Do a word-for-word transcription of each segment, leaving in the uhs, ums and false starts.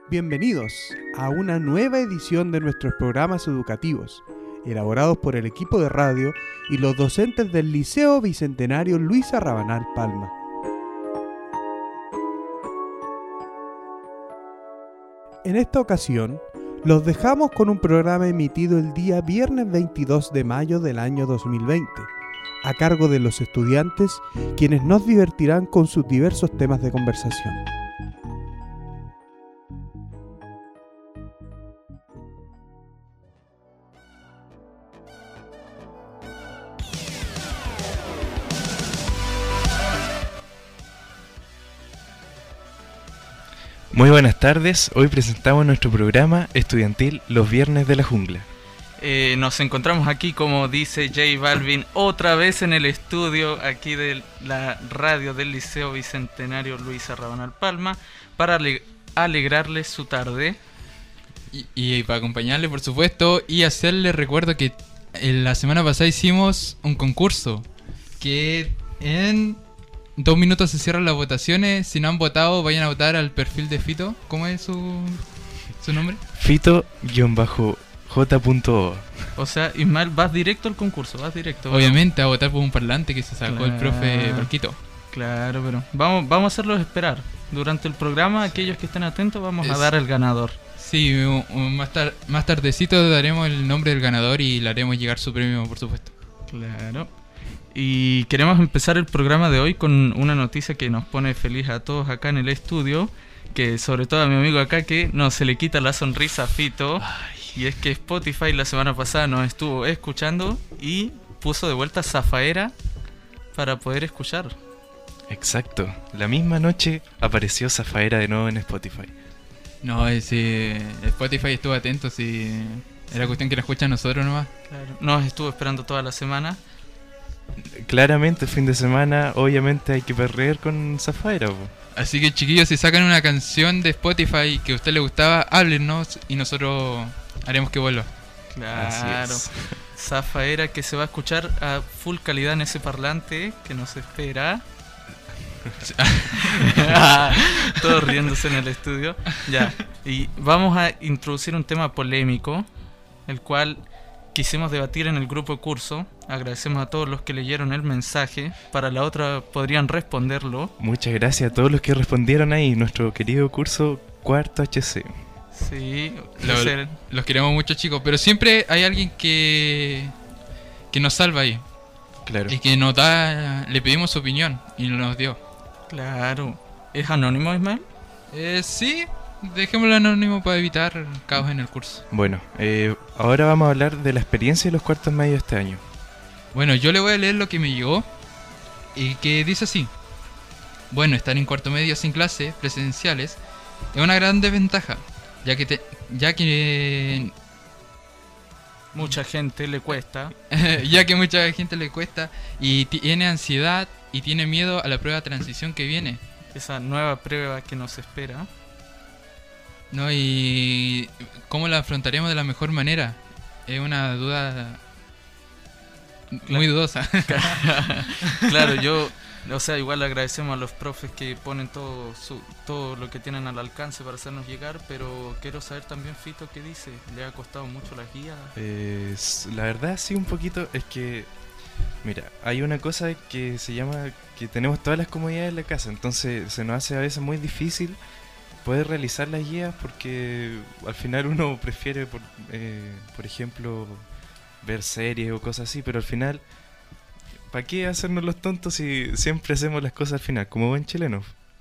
Bienvenidos a una nueva edición de nuestros programas educativos, elaborados por el equipo de radio y los docentes del Liceo Bicentenario Luisa Rabanal Palma. En esta ocasión, los dejamos con un programa emitido el día viernes veintidós de mayo del año dos mil veinte, a cargo de los estudiantes, quienes nos divertirán con sus diversos temas de conversación. Muy buenas tardes, hoy presentamos nuestro programa estudiantil Los Viernes de la Jungla. Eh, nos encontramos aquí, como dice J Balvin, otra vez en el estudio aquí de la radio del Liceo Bicentenario Luisa Rabanal Palma para ale- alegrarles su tarde. Y, y para acompañarle, por supuesto, y hacerle recuerdo que en la semana pasada hicimos un concurso que en dos minutos se cierran las votaciones. Si no han votado, vayan a votar al perfil de Fito. ¿Cómo es su, su nombre? Fito-J.O. O sea, Ismael, vas directo al concurso, vas directo. Obviamente, a votar por un parlante que se sacó Claro. el profe Barquito. Claro, pero vamos, vamos a hacerlos esperar. Durante el programa, aquellos que estén atentos, vamos Es- a dar el ganador. Sí, un- un- más, tar- más tardecito daremos el nombre del ganador y le haremos llegar su premio, por supuesto. Claro. Y queremos empezar el programa de hoy con una noticia que nos pone feliz a todos acá en el estudio, que sobre todo a mi amigo acá que no se le quita la sonrisa a Fito. Y es que Spotify la semana pasada nos estuvo escuchando y puso de vuelta Zafaera para poder escuchar. Exacto, la misma noche apareció Zafaera de nuevo en Spotify. No, ese Spotify estuvo atento, si era cuestión que la escuchan nosotros nomás. Claro. Nos estuvo esperando toda la semana. Claramente, fin de semana, obviamente hay que perrear con Zafaera, po. Así que chiquillos, si sacan una canción de Spotify que a usted le gustaba, háblenos y nosotros haremos que vuelva. Claro. Así es. Zafaera que se va a escuchar a full calidad en ese parlante que nos espera. Todos riéndose en el estudio. Ya. Y vamos a introducir un tema polémico, el cual quisimos debatir en el grupo de curso. Agradecemos a todos los que leyeron el mensaje. Para la otra podrían responderlo. Muchas gracias a todos los que respondieron ahí, nuestro querido curso cuarto H C. Sí, Lo- ese- los queremos mucho, chicos, pero siempre hay alguien que que nos salva ahí Claro. y que nos da, le pedimos su opinión y nos dio. claro. ¿Es anónimo, Ismael? Eh, sí, dejémoslo anónimo para evitar caos en el curso. Bueno, eh, ahora vamos a hablar de la experiencia de los cuartos medios este año. Bueno, yo le voy a leer lo que me llegó y que dice así. Bueno, estar en cuarto medio sin clases presenciales es una gran desventaja, ya que te, ya que Mucha gente le cuesta. ya que mucha gente le cuesta y tiene ansiedad y tiene miedo a la prueba de transición que viene, Esa nueva prueba que nos espera. ¿no? Y cómo la afrontaremos de la mejor manera es una duda muy dudosa. Claro, yo, o sea, igual agradecemos a los profes que ponen todo su, todo lo que tienen al alcance para hacernos llegar, pero quiero saber también, Fito, ¿qué dice? ¿Le ha costado mucho las guías? Eh, s- la verdad sí un poquito, es que, mira, hay una cosa que se llama que tenemos todas las comodidades en la casa, entonces se nos hace a veces muy difícil poder realizar las guías porque al final uno prefiere, por, eh, por ejemplo, ver series o cosas así, pero al final, ¿para qué hacernos los tontos si siempre hacemos las cosas al final, como buen chileno?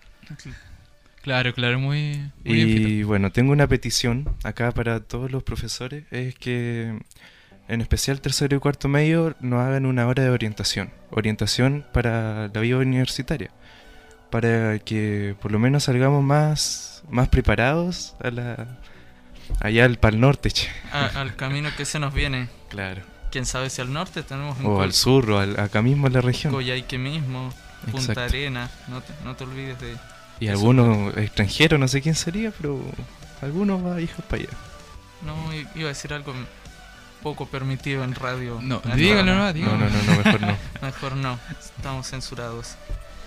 Claro, claro, muy, muy bien, Y Fito. bueno, tengo una petición acá para todos los profesores, es que en especial tercero y cuarto medio nos hagan una hora de orientación, orientación para la vida universitaria, para que por lo menos salgamos más, más preparados a la, allá al Pal Norte, che. A- al camino que se nos viene. Claro, Quién sabe si al norte tenemos en o al sur, o al- acá mismo en la región, Coyhaique mismo, Punta Exacto. Arenas, no te, no te olvides de... y eso. algunos extranjeros, no sé quién sería, pero algunos va hijos para allá. No, i- iba a decir algo poco permitido en radio. No, Ah, dígalo no, nomás, No, dígalo. no, no, no, mejor no. Mejor no, estamos censurados.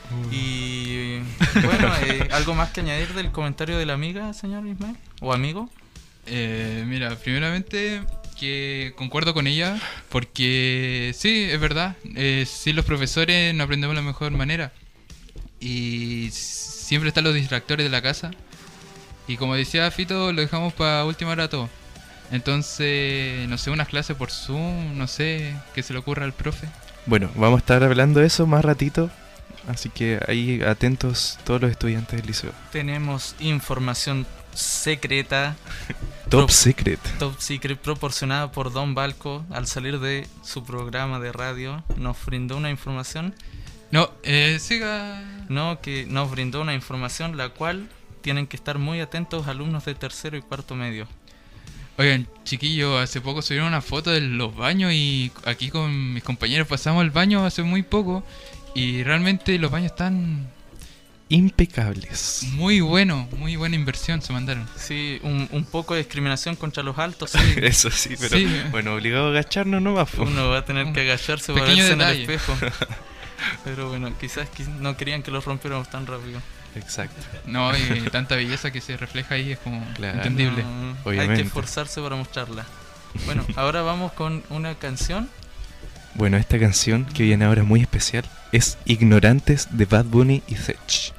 Y bueno, eh, ¿algo más que añadir del comentario de la amiga, señor Ismael? ¿O amigo? Eh, mira, primeramente que concuerdo con ella porque sí, es verdad, eh, sin los profesores no aprendemos de la mejor manera y siempre están los distractores de la casa y como decía Fito, lo dejamos para última hora todo. Entonces, no sé, unas clases por Zoom, no sé, qué se le ocurra al profe. Bueno, vamos a estar hablando de eso más ratito, así que ahí atentos todos los estudiantes del liceo. Tenemos información secreta, Top Pro- secret. top secret, proporcionada por Don Balco al salir de su programa de radio. Nos brindó una información, No, eh, siga. no, que nos brindó una información la cual tienen que estar muy atentos alumnos de tercero y cuarto medio. Oigan, chiquillos, hace poco subieron una foto de los baños y aquí con mis compañeros pasamos al baño hace muy poco y realmente los baños están Impecables. muy buenos, muy buena inversión se mandaron. Sí, un, un poco de discriminación contra los altos, sí. Eso sí, pero Sí. bueno, obligado a agacharnos nomás. po. Uno va a tener que agacharse para Pequeño verse en el detalle. espejo. Pero bueno, quizás qui- no querían que los rompiéramos tan rápido. Exacto. No, y tanta belleza que se refleja ahí es como Claro. entendible. No, hay Obviamente. que esforzarse para mostrarla. Bueno, ahora vamos con una canción. Bueno, esta canción que viene ahora muy especial es Ignorantes de Bad Bunny y Sech.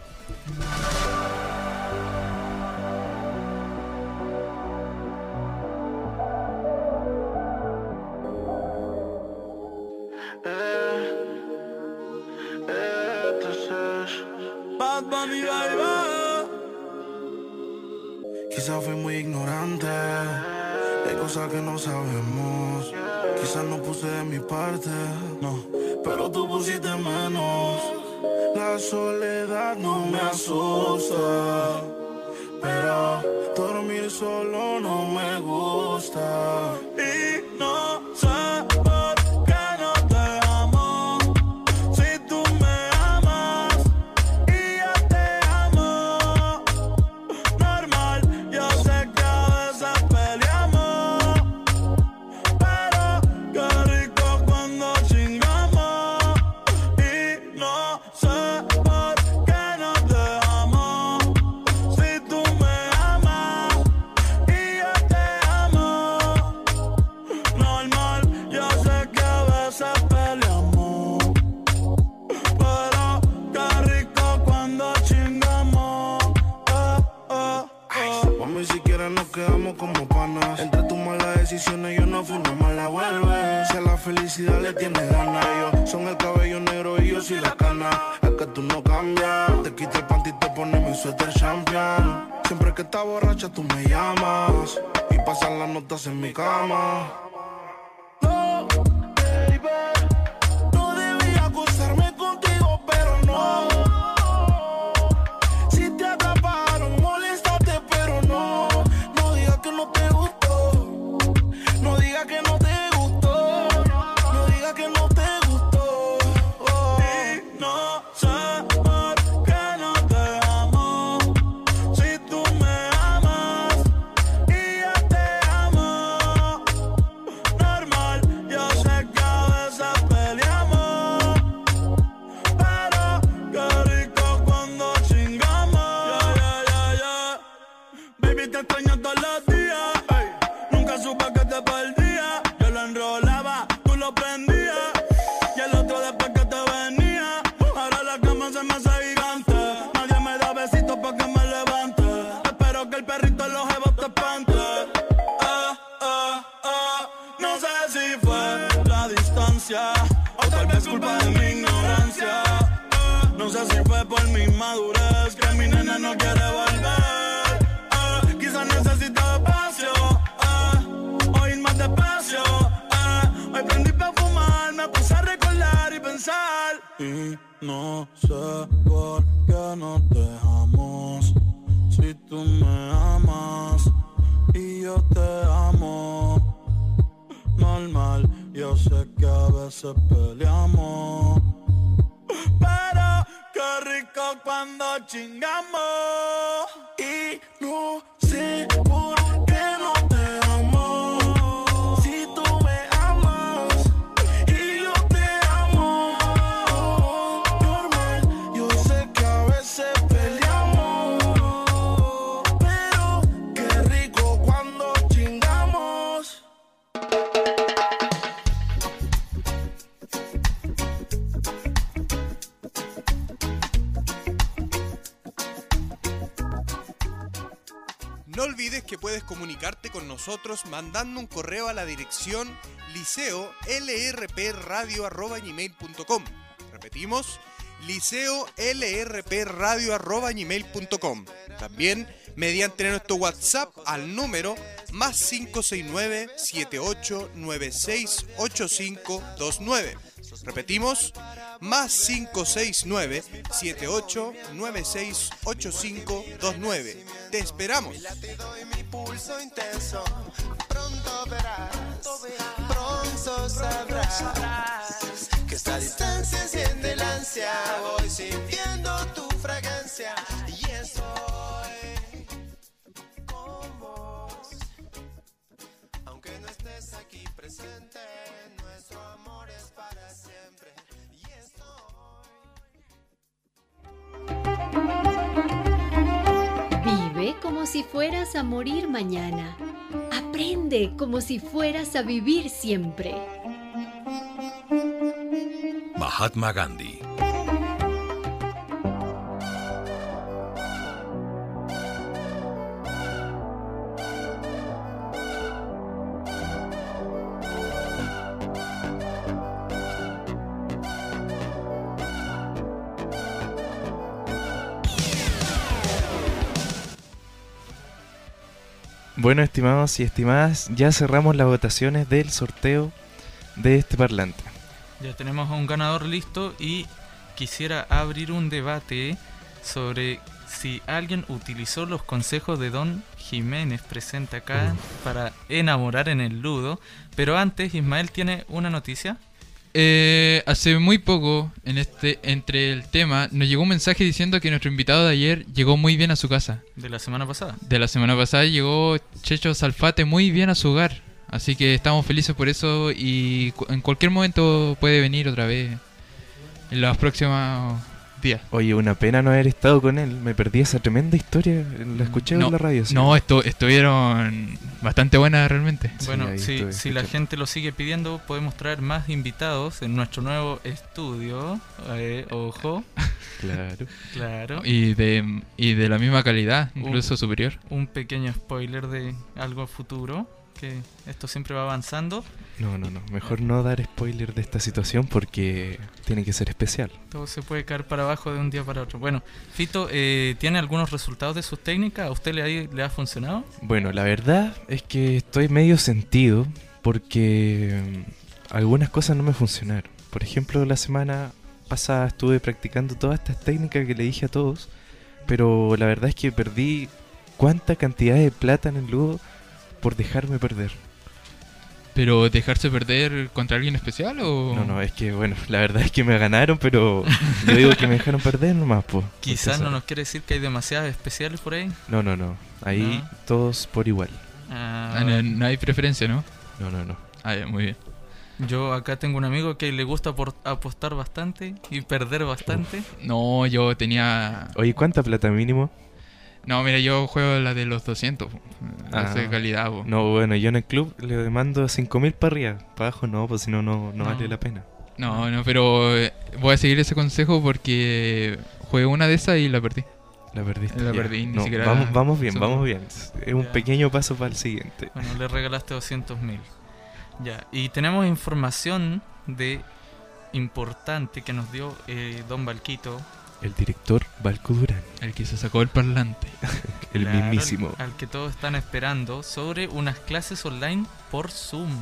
Bad Bunny, baby. Quizás fui muy ignorante, hay cosas que no sabemos. Quizás no puse de mi parte, no, pero tú pusiste menos. La soledad no me asusta, pero dormir solo no me gusta. Y no sé por qué no te amo, si tú me amas y yo te amo. Normal, yo sé que a veces peleamos, pero qué rico cuando chingamos. Y no sé por qué no te amo, si tú me amas y yo te amo. Normal, yo sé que a veces peleamos, pero qué rico cuando chingamos. Eh, eh, eh. Mami, si quieres nos quedamos como panas. Entre tus malas decisiones yo no fui una mala vuelve. Si a la felicidad le tienes ganas, ellos son el cabello negro y yo soy la cana. Es que tú no cambias, te quita el panty y te pones mi suéter champion. Siempre que estás borracha tú me llamas y pasan las notas en mi cama. No, baby, no debía acostarme contigo, pero no. Si te atraparon, moléstate, pero no. No digas que no te gustó, no digas que no te gustó, no digas que no te gustó. Oh. Y no sé por qué no te amo, si tú me amas y yo te amo. Normal, yo sé que a veces peleamos, pero qué rico cuando chingamos. Yeah, yeah, yeah, yeah. Baby, te extraño todos los días. Ey, nunca supe que te perdía. Yo lo enrolaba, tú lo prendías, y el otro después que te venía. Ahora la cama se me hace gigante, nadie me da besitos pa' que me levante. Espero que el perrito en los jevos te espante. Ah, ah, ah. No sé si fue la distancia o tal vez culpa de mi ignorancia. Ah, no sé si fue por mi madurez que mi nena no quiere volver. Ah, quizás necesito espacio, ah, o ir más despacio. Ah, hoy prendí pa' fumar, me puse a recordar y pensar. Y no sé por qué no te dejamos, si tú me amas y yo te amo. Normal, yo sé que a veces peleamos, pero qué rico cuando chingamos. Y no sé por qué no te amo, si tú me amas y yo te amo. Normal, yo sé olvides que puedes comunicarte con nosotros mandando un correo a la dirección liceo l r p radio arroba gmail punto com. Repetimos, liceo l r p radio arroba gmail punto com. También mediante nuestro WhatsApp al número más cinco seis nueve, siete ocho nueve seis, ocho cinco dos nueve. Repetimos, más cinco seis nueve, siete ocho nueve seis, ocho cinco dos nueve. Te esperamos. Te doy mi pulso intenso, pronto verás, pronto sabrás que esta distancia enciende el ansia. Voy sintiendo tu fragancia y estoy con vos. Aunque no estés aquí presente, nuestro amor es para siempre y estoy. Vive como si fueras a morir mañana. Aprende como si fueras a vivir siempre. Mahatma Gandhi. Bueno, estimados y estimadas, ya cerramos las votaciones del sorteo de este parlante. Ya tenemos a un ganador listo y quisiera abrir un debate sobre si alguien utilizó los consejos de Don Jiménez presente acá para enamorar en el ludo. Pero antes, Ismael tiene una noticia. Eh, hace muy poco, en este entre el tema, nos llegó un mensaje diciendo que nuestro invitado de ayer llegó muy bien a su casa. De la semana pasada. De la semana pasada llegó Checho Salfate muy bien a su hogar. Así que estamos felices por eso y cu- en cualquier momento puede venir otra vez en los próximos días. Oye, una pena no haber estado con él. Me perdí esa tremenda historia. La escuché No, en la radio. ¿sí? No, esto, estuvieron bastante buenas realmente. Sí, Bueno, ahí si, estuve si la escuchando. gente lo sigue pidiendo, podemos traer más invitados en nuestro nuevo estudio. Eh, ojo, Claro. claro. Y de, y de la misma calidad, incluso Uh. superior. Un pequeño spoiler de algo futuro, que esto siempre va avanzando. No, no, no. Mejor no dar spoiler de esta situación porque tiene que ser especial. Todo se puede caer para abajo de un día para otro. Bueno, Fito, eh, ¿tiene algunos resultados de sus técnicas? ¿A usted le ha, le ha funcionado? Bueno, la verdad es que estoy medio sentido porque mm, algunas cosas no me funcionaron. Por ejemplo, la semana pasada estuve practicando todas estas técnicas que le dije a todos, pero la verdad es que perdí cuánta cantidad de plata en el ludo por dejarme perder. ¿Pero dejarse perder contra alguien especial o...? No, no, es que bueno, la verdad es que me ganaron, pero yo digo que me dejaron perder nomás, pues. Quizás no nos quiere decir que hay demasiadas especiales por ahí. No, no, no. Ahí No. todos por igual. Ah, Ah, no, no hay preferencia, ¿no? No, no, no. Ah, ya, muy bien. yo acá tengo un amigo que le gusta por- apostar bastante y perder bastante. No, yo tenía... Oye, ¿cuánta plata mínimo? No, mira, yo juego la de los doscientos. La Ah. de calidad, po. No, bueno, yo en el club le mando cinco mil para arriba. Para abajo no, pues si no, no no No. vale la pena. No, no, pero eh, voy a seguir ese consejo porque jugué una de esas y la perdí. La perdiste. La ya. perdí, ni No, siquiera vamos, vamos bien, son- vamos bien. Es un Ya. pequeño paso para el siguiente. Bueno, le regalaste doscientos mil. Ya, y tenemos información de importante que nos dio eh, Don Valquito. El director Valco Durán, El que se sacó el parlante. el Claro, mismísimo. Al, al que todos están esperando sobre unas clases online por Zoom.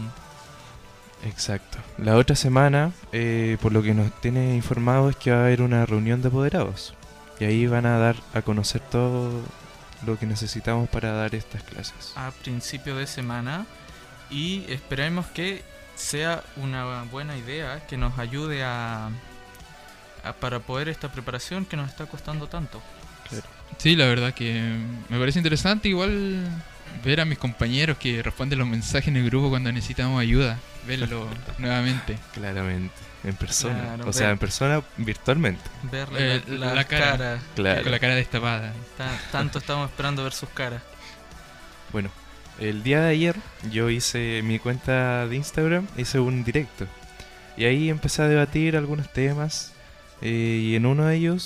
Exacto. La otra semana, eh, por lo que nos tiene informado, es que va a haber una reunión de apoderados. Y ahí van a dar a conocer todo lo que necesitamos para dar estas clases. A principio de semana. Y esperemos que sea una buena idea que nos ayude a, a- para poder esta preparación que nos está costando tanto. Sí, la verdad que me parece interesante igual ver a mis compañeros que responden los mensajes en el grupo cuando necesitamos ayuda. Verlo nuevamente. Claramente. En persona. Claro, o sea, ver- en persona virtualmente. Verle Eh, la, la las cara. caras. Claro. Con la cara destapada. Ta- tanto estamos esperando ver sus caras. Bueno, el día de ayer yo hice mi cuenta de Instagram, hice un directo. Y ahí empecé a debatir algunos temas. eh, y en uno de ellos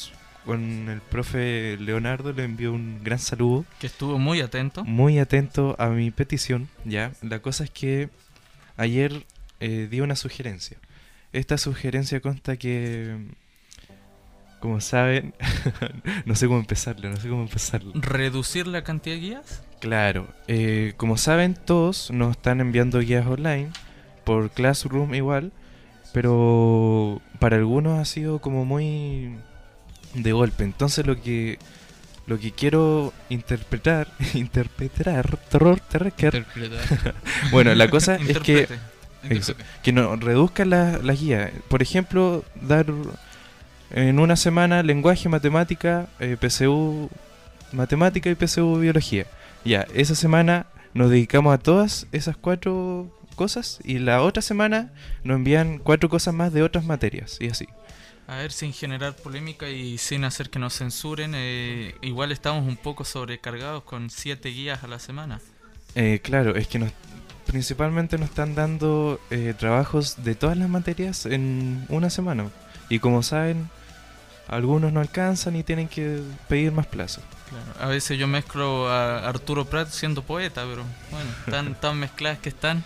con el profe Leonardo, le envío un gran saludo. Que estuvo muy atento. Muy atento a mi petición, ¿ya? La cosa es que ayer eh, di una sugerencia. Esta sugerencia consta que, como saben, no sé cómo empezarlo, no sé cómo empezarlo. ¿Reducir la cantidad de guías? Claro, eh, como saben todos nos están enviando guías online, por Classroom igual, pero para algunos ha sido como muy de golpe. Entonces lo que lo que quiero interpretar, interpretar, terror, terror, Interpretar. bueno, la cosa es que Interprete. Eso, que no reduzcan la- las guías. Por ejemplo, dar en una semana lenguaje, matemática, eh, P C U, matemática y P C U biología. Ya, esa semana nos dedicamos a todas esas cuatro cosas y la otra semana nos envían cuatro cosas más de otras materias y así. A ver, sin generar polémica y sin hacer que nos censuren, eh, igual estamos un poco sobrecargados con siete guías a la semana. Eh, claro, es que nos, principalmente nos están dando eh, trabajos de todas las materias en una semana. Y como saben, algunos no alcanzan y tienen que pedir más plazo. Claro. A veces yo mezclo a Arturo Prat siendo poeta, pero bueno, tan, tan mezcladas que están.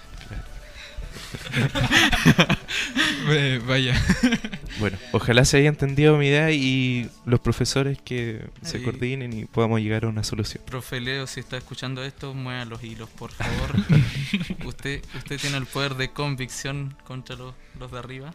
Eh, vaya. Bueno, ojalá se haya entendido mi idea y los profesores que se Ahí. coordinen y podamos llegar a una solución. Profe Leo, si está escuchando esto, mueva los hilos, por favor. usted usted tiene el poder de convicción contra los, los de arriba.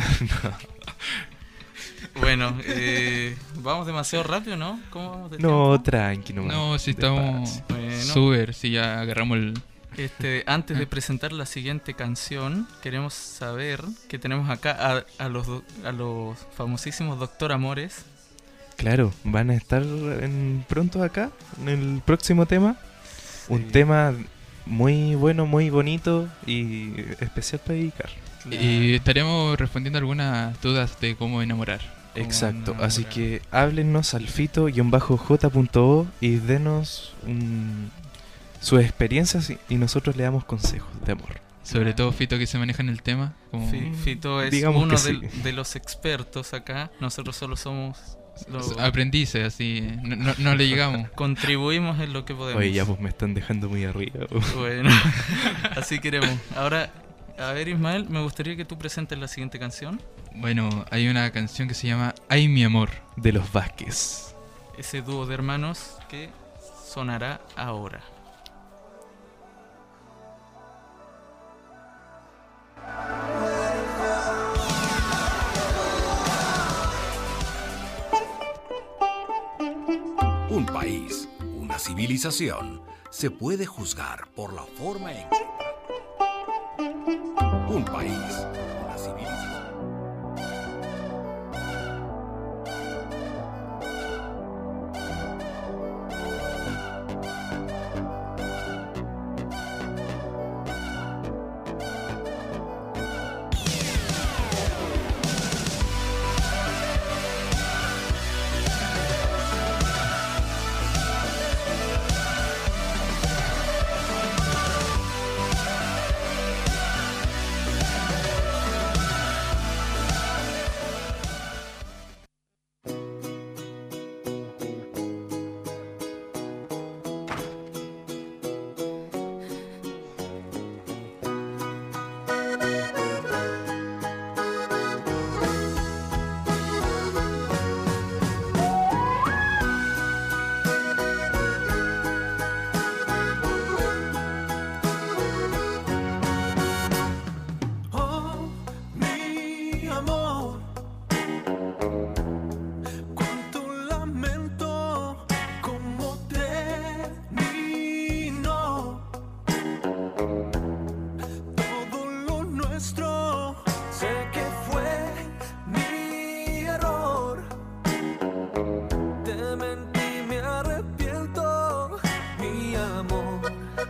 Bueno, eh, vamos demasiado rápido, ¿no? ¿Cómo vamos de No, tiempo? tranqui nomás. No, si estamos Despacio. Bueno. súper, si ya agarramos el... Este, antes de presentar la siguiente canción, queremos saber que tenemos acá a, a los do- a los famosísimos Doctor Amores. Claro, van a estar en, pronto acá, en el próximo tema. Un Sí. tema muy bueno, muy bonito y especial para dedicar. Y estaremos respondiendo algunas dudas de cómo enamorar. Cómo Exacto, enamorar. así que háblennos al fito-j punto o y denos un- sus experiencias y, y nosotros le damos consejos de amor. Sobre todo Fito que se maneja en el tema. Como... Fi- Fito es Digamos uno que de, sí. de los expertos acá. Nosotros solo somos los Aprendices, así. No, no, no le llegamos. contribuimos en lo que podemos. Oye, ya pues me están dejando muy arriba. Bueno, así queremos. Ahora, a ver, Ismael, me gustaría que tú presentes la siguiente canción. Bueno, hay una canción que se llama Ay, mi amor. De los Vázquez. Ese dúo de hermanos que sonará ahora. Un país, una civilización, se puede juzgar por la forma en que... Un país, una civilización. Oh, mi amor, cuánto lamento cómo terminó todo lo nuestro. Sé que fue mi error. Te mentí, me arrepiento, mi amor.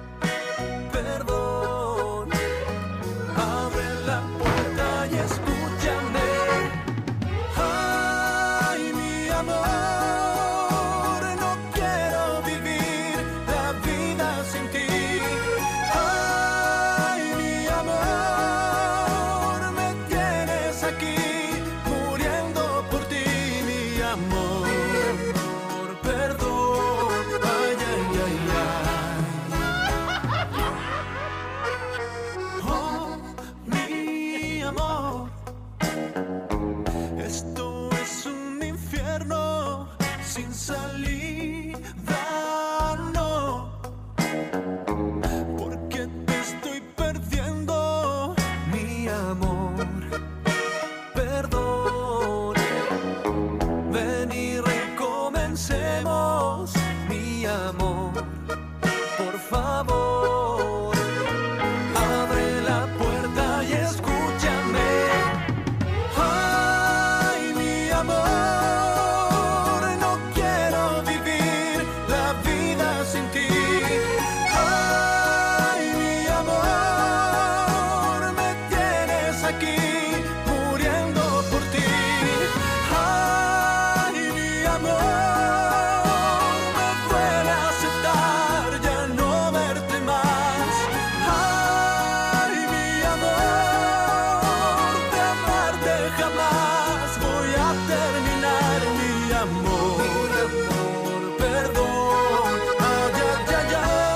Perdón. Abre la puerta y escúchame. Ay, mi amor, no quiero vivir la vida sin ti. Ay, mi amor, me tienes aquí muriendo por ti, mi amor. amor, perdón. Ay, ay, ay,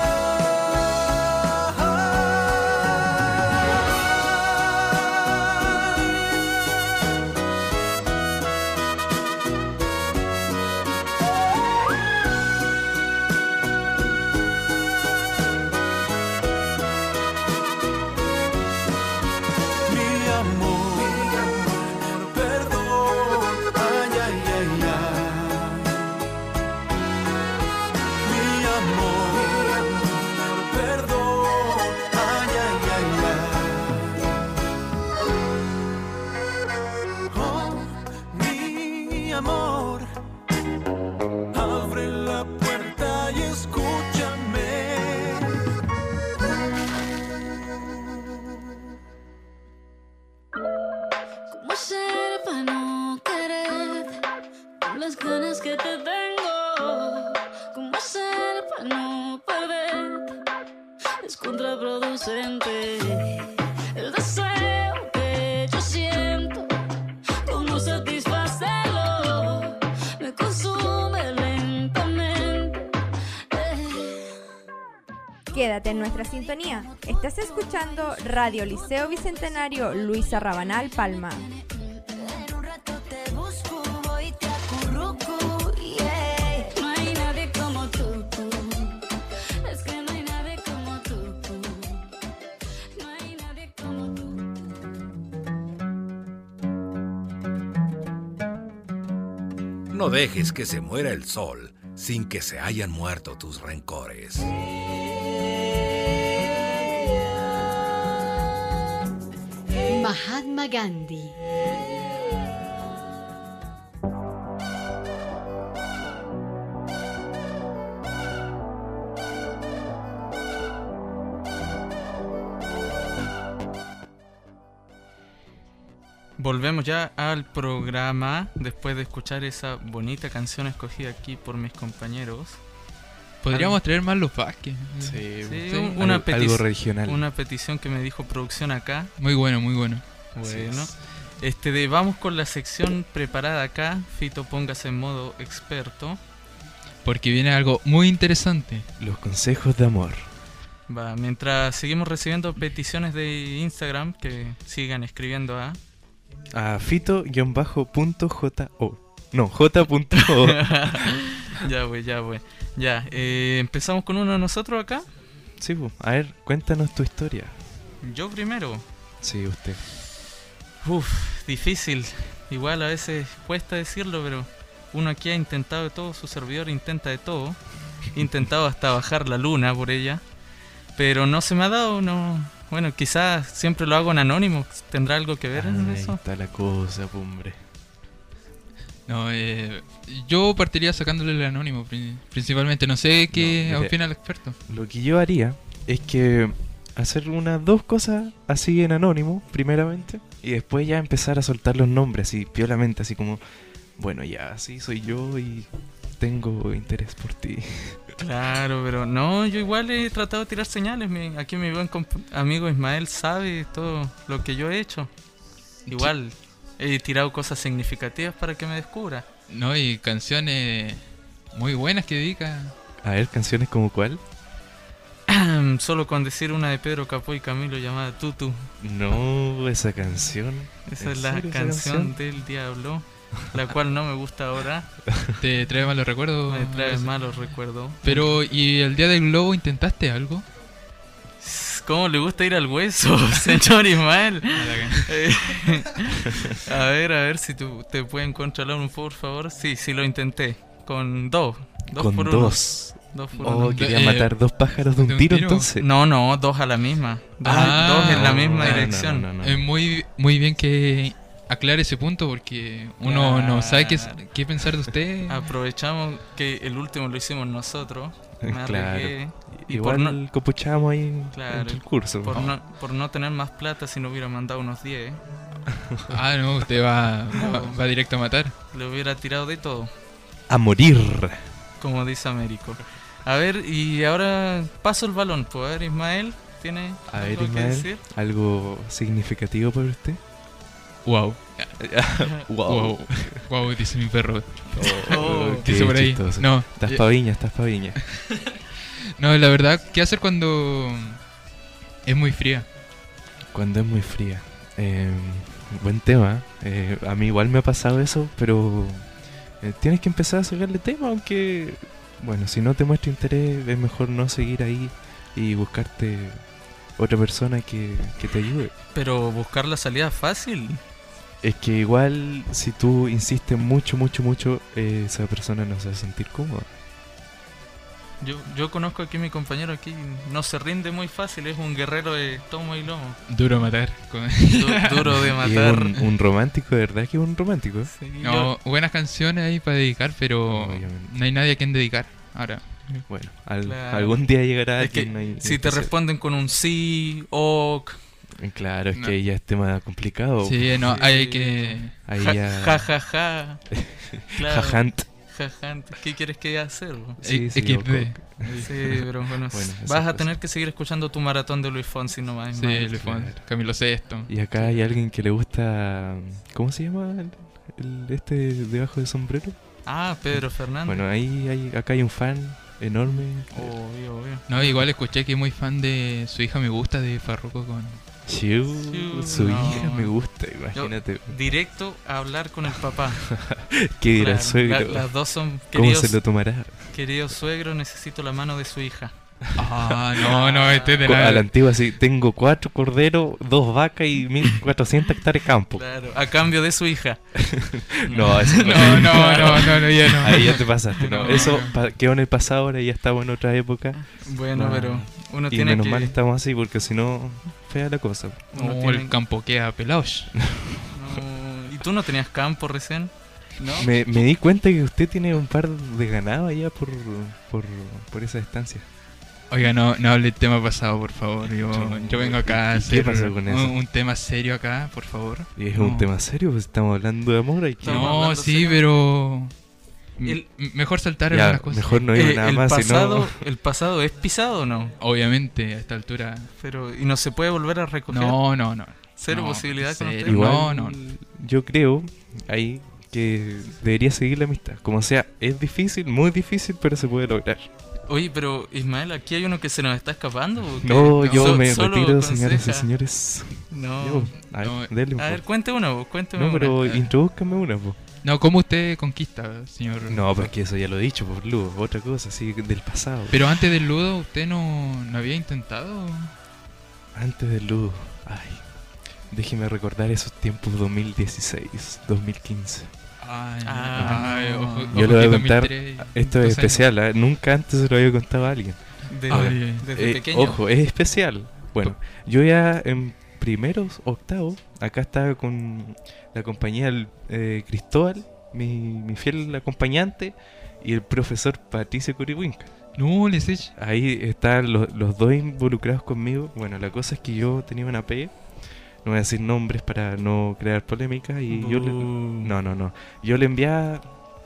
mi amor, perdón. Ay, ay, ay, ay. Mi amor, perdón. Ay, ay, ay, ay. Oh, mi amor, abre la puerta y escúchame. ¿Cómo hacer para no querer con las ganas que te tengo? ¿Cómo hacer para no perder? Es contraproducente el deseo que yo siento. ¿Cómo satisfacerlo? Me consume lentamente. Eh. Quédate en nuestra sintonía. Estás escuchando Radio Liceo Bicentenario Luisa Rabanal Palma. En un rato te busco, voy y te acurruco, yeah. No hay nadie como tú, tú. Es que no hay nadie como tú, tú. No hay nadie como tú. No dejes que se muera el sol sin que se hayan muerto tus rencores. Mahatma Gandhi. Volvemos ya al programa después de escuchar esa bonita canción escogida aquí por mis compañeros. Podríamos traer más los Vázquez. Sí, Sí, Sí, un- una, algo, peti- algo regional. una petición que me dijo producción acá. Muy bueno, muy bueno. Así Bueno, es. este de vamos con la sección preparada acá. Fito, póngase en modo experto. Porque viene algo muy interesante. Los consejos de amor. Va, mientras seguimos recibiendo peticiones de Instagram, que sigan escribiendo a A fito-jo. No, j.o. ya, güey, ya, güey. Ya, eh, empezamos con uno de nosotros acá. Sí, pues, a ver, cuéntanos tu historia. Yo primero. Sí, usted. Uf, difícil. Igual a veces cuesta decirlo, pero uno aquí ha intentado de todo, su servidor intenta de todo. He intentado hasta bajar la luna por ella, pero no se me ha dado, no. Bueno, quizás siempre lo hago en anónimo, ¿tendrá algo que ver en Ahí eso? está la cosa, pues, hombre. No, eh, yo partiría sacándole el anónimo pri- principalmente. No sé qué No, mire. opina el experto. Lo que yo haría es que hacer unas dos cosas así en anónimo, primeramente, y después ya empezar a soltar los nombres así, piolamente, así como, bueno, ya, así soy yo y tengo interés por ti. Claro, pero no, yo igual he tratado de tirar señales. Mi, aquí mi buen comp- amigo Ismael sabe todo lo que yo he hecho. Igual he tirado cosas significativas para que me descubra. No, y canciones muy buenas que dedica. A ver, canciones como cuál. Solo con decir una de Pedro Capó y Camilo llamada Tutu. No, esa canción. Esa ¿En es la serio esa canción del diablo, la cual no me gusta ahora. Te trae malos recuerdos. Me trae Gracias. malos recuerdos. Pero, ¿y el día del globo intentaste algo? ¿Cómo le gusta ir al hueso, señor Ismael? Eh, a ver, a ver si tú te pueden controlar un por favor. Sí, sí lo intenté. Con dos. Dos Con por uno. dos. Dos por Oh, uno. quería Eh, matar dos pájaros de un ¿de un tiro, tiro? entonces. No, no, dos a la misma. Dos, Ah, dos en la misma no, no, dirección. no, no, no. Es muy, muy bien que aclare ese punto porque uno no sabe qué, qué pensar de usted. Aprovechamos que el último lo hicimos nosotros. Me Claro. arriesgué. Y Igual por no, copuchamos ahí Claro, en el curso. por, no, por no tener más plata, si no hubiera mandado unos diez, Ah, no, usted va, va, va directo a matar. le hubiera tirado de todo, A morir. como dice Américo. A ver, y ahora paso el balón. Pues a ver, Ismael, ¿tiene A ver, algo que Ismael, decir? ¿algo significativo para usted? Wow. Wow. Wow. Wow, dice mi perro. Oh, Dice qué por ahí. chistoso. No, Estás eh, pa' viña, estás pa' viña. no, la verdad, ¿qué hacer cuando es muy fría? Cuando es muy fría. Eh, buen tema. Eh, a mí igual me ha pasado eso, pero eh, tienes que empezar a sacarle tema, aunque, bueno, si no te muestra interés, es mejor no seguir ahí y buscarte otra persona que, que te ayude. Pero buscar la salida fácil. Es que igual, si tú insistes mucho, mucho, mucho, eh, esa persona no se va a sentir cómoda. Yo, yo conozco aquí a mi compañero aquí, no se rinde muy fácil, es un guerrero de tomo y lomo. Duro matar. Con- Du- duro de Y es matar. un, un romántico, de verdad que es un romántico. Sí, No, yo- buenas canciones ahí para dedicar, pero Obviamente. no hay nadie a quien dedicar. Ahora, Bueno, al- Claro. algún día llegará es que alguien ahí si te especial. responden con un sí, ok, Claro, es No. que ya es tema complicado. sí, no, Sí. hay que. Ahí ja, ya. ja, ja, ja. Claro. Jajant. Jajant. ¿Qué quieres que hacer? bo? Sí, sí, equis de. ok. Sí, pero bueno, Bueno, esas vas a cosas. tener que seguir escuchando tu maratón de Luis Fonsi nomás. Sí, más. Luis Fonsi, Claro. Camilo Sesto. Y acá hay alguien que le gusta. ¿Cómo se llama? El, el- este debajo del sombrero. Ah, Pedro Fernández. Bueno, ahí hay, acá hay un fan enorme. Obvio, obvio. No, igual escuché que es muy fan de Su hija me gusta de Farruko con. Chiu, Chiu, su no. hija me gusta, imagínate. Directo a hablar con el papá. ¿Qué dirá el Claro, suegro? la- las dos son ¿Cómo queridos, se lo tomará? querido suegro, necesito la mano de su hija. Ah, no, no, este es de Co- A la la. antigua, así, tengo cuatro corderos, dos vacas y mil cuatrocientas hectáreas de campo. Claro, a cambio de su hija. No, eso No, no, no, no, no, ya no. Ahí ya te pasaste, ¿no? No, Eso no. pa- quedó en el pasado, ahora ya estamos en otra época. Bueno, No. pero uno Y tiene menos que... mal estamos así, porque si no, fea la cosa. uno No, tiene- el campo queda pelados. no, ¿Y tú no tenías campo recién? ¿No? Me, me di cuenta que usted tiene un par de ganado allá por, por, por esa estancia. Oiga, no, no hable del tema pasado, por favor. Yo, yo vengo acá a ¿Y qué hacer pasó con un, eso? un tema serio acá, por favor. Y es No. un tema serio, pues estamos hablando de amor. Hay que... Estamos No, hablando sí, serio. pero... m- El- m- mejor saltar Ya, algunas cosas. mejor no digo Eh, nada el, más, pasado, sino... ¿El pasado es pisado o no? Obviamente, a esta altura... Pero, ¿y no se puede volver a recoger? No, no, no. Cero no, posibilidad con cero. usted. Igual, No, no. yo creo ahí que debería seguir la amistad. Como sea, es difícil, muy difícil, pero se puede lograr. Oye, pero Ismael, ¿aquí hay uno que se nos está escapando? ¿o qué? No, yo So- me solo retiro, aconseja. señoras y señores. No. Yo, a ver, No, dele un A ver, poco. cuente una, vos, cuénteme No, pero una. introdúzcame una, po. No, ¿cómo usted conquista, señor? No, pues que eso ya lo he dicho, por Lugo. Otra cosa, así, del pasado. Pero antes del ludo, ¿usted no, no había intentado? Antes del Ludo, ay, déjeme recordar esos tiempos dos mil dieciséis, dos mil quince. Ay, Ah, ay, no. ojo- Yo ojo le voy a que contar, dos mil tres, Esto dos es años. especial, ¿eh? Nunca antes se lo había contado a alguien. De- Ay, desde Eh, pequeño. Ojo, es especial. Bueno, yo ya en primeros, octavos, acá estaba con la compañía del, eh, Cristóbal, mi, mi fiel acompañante, y el profesor Patricio Curihuinca. No, les he hecho. Ahí están los, los dos involucrados conmigo. Bueno, la cosa es que yo tenía una P, no voy a decir nombres para no crear polémica, y yo le, no, no, no, yo le enviaba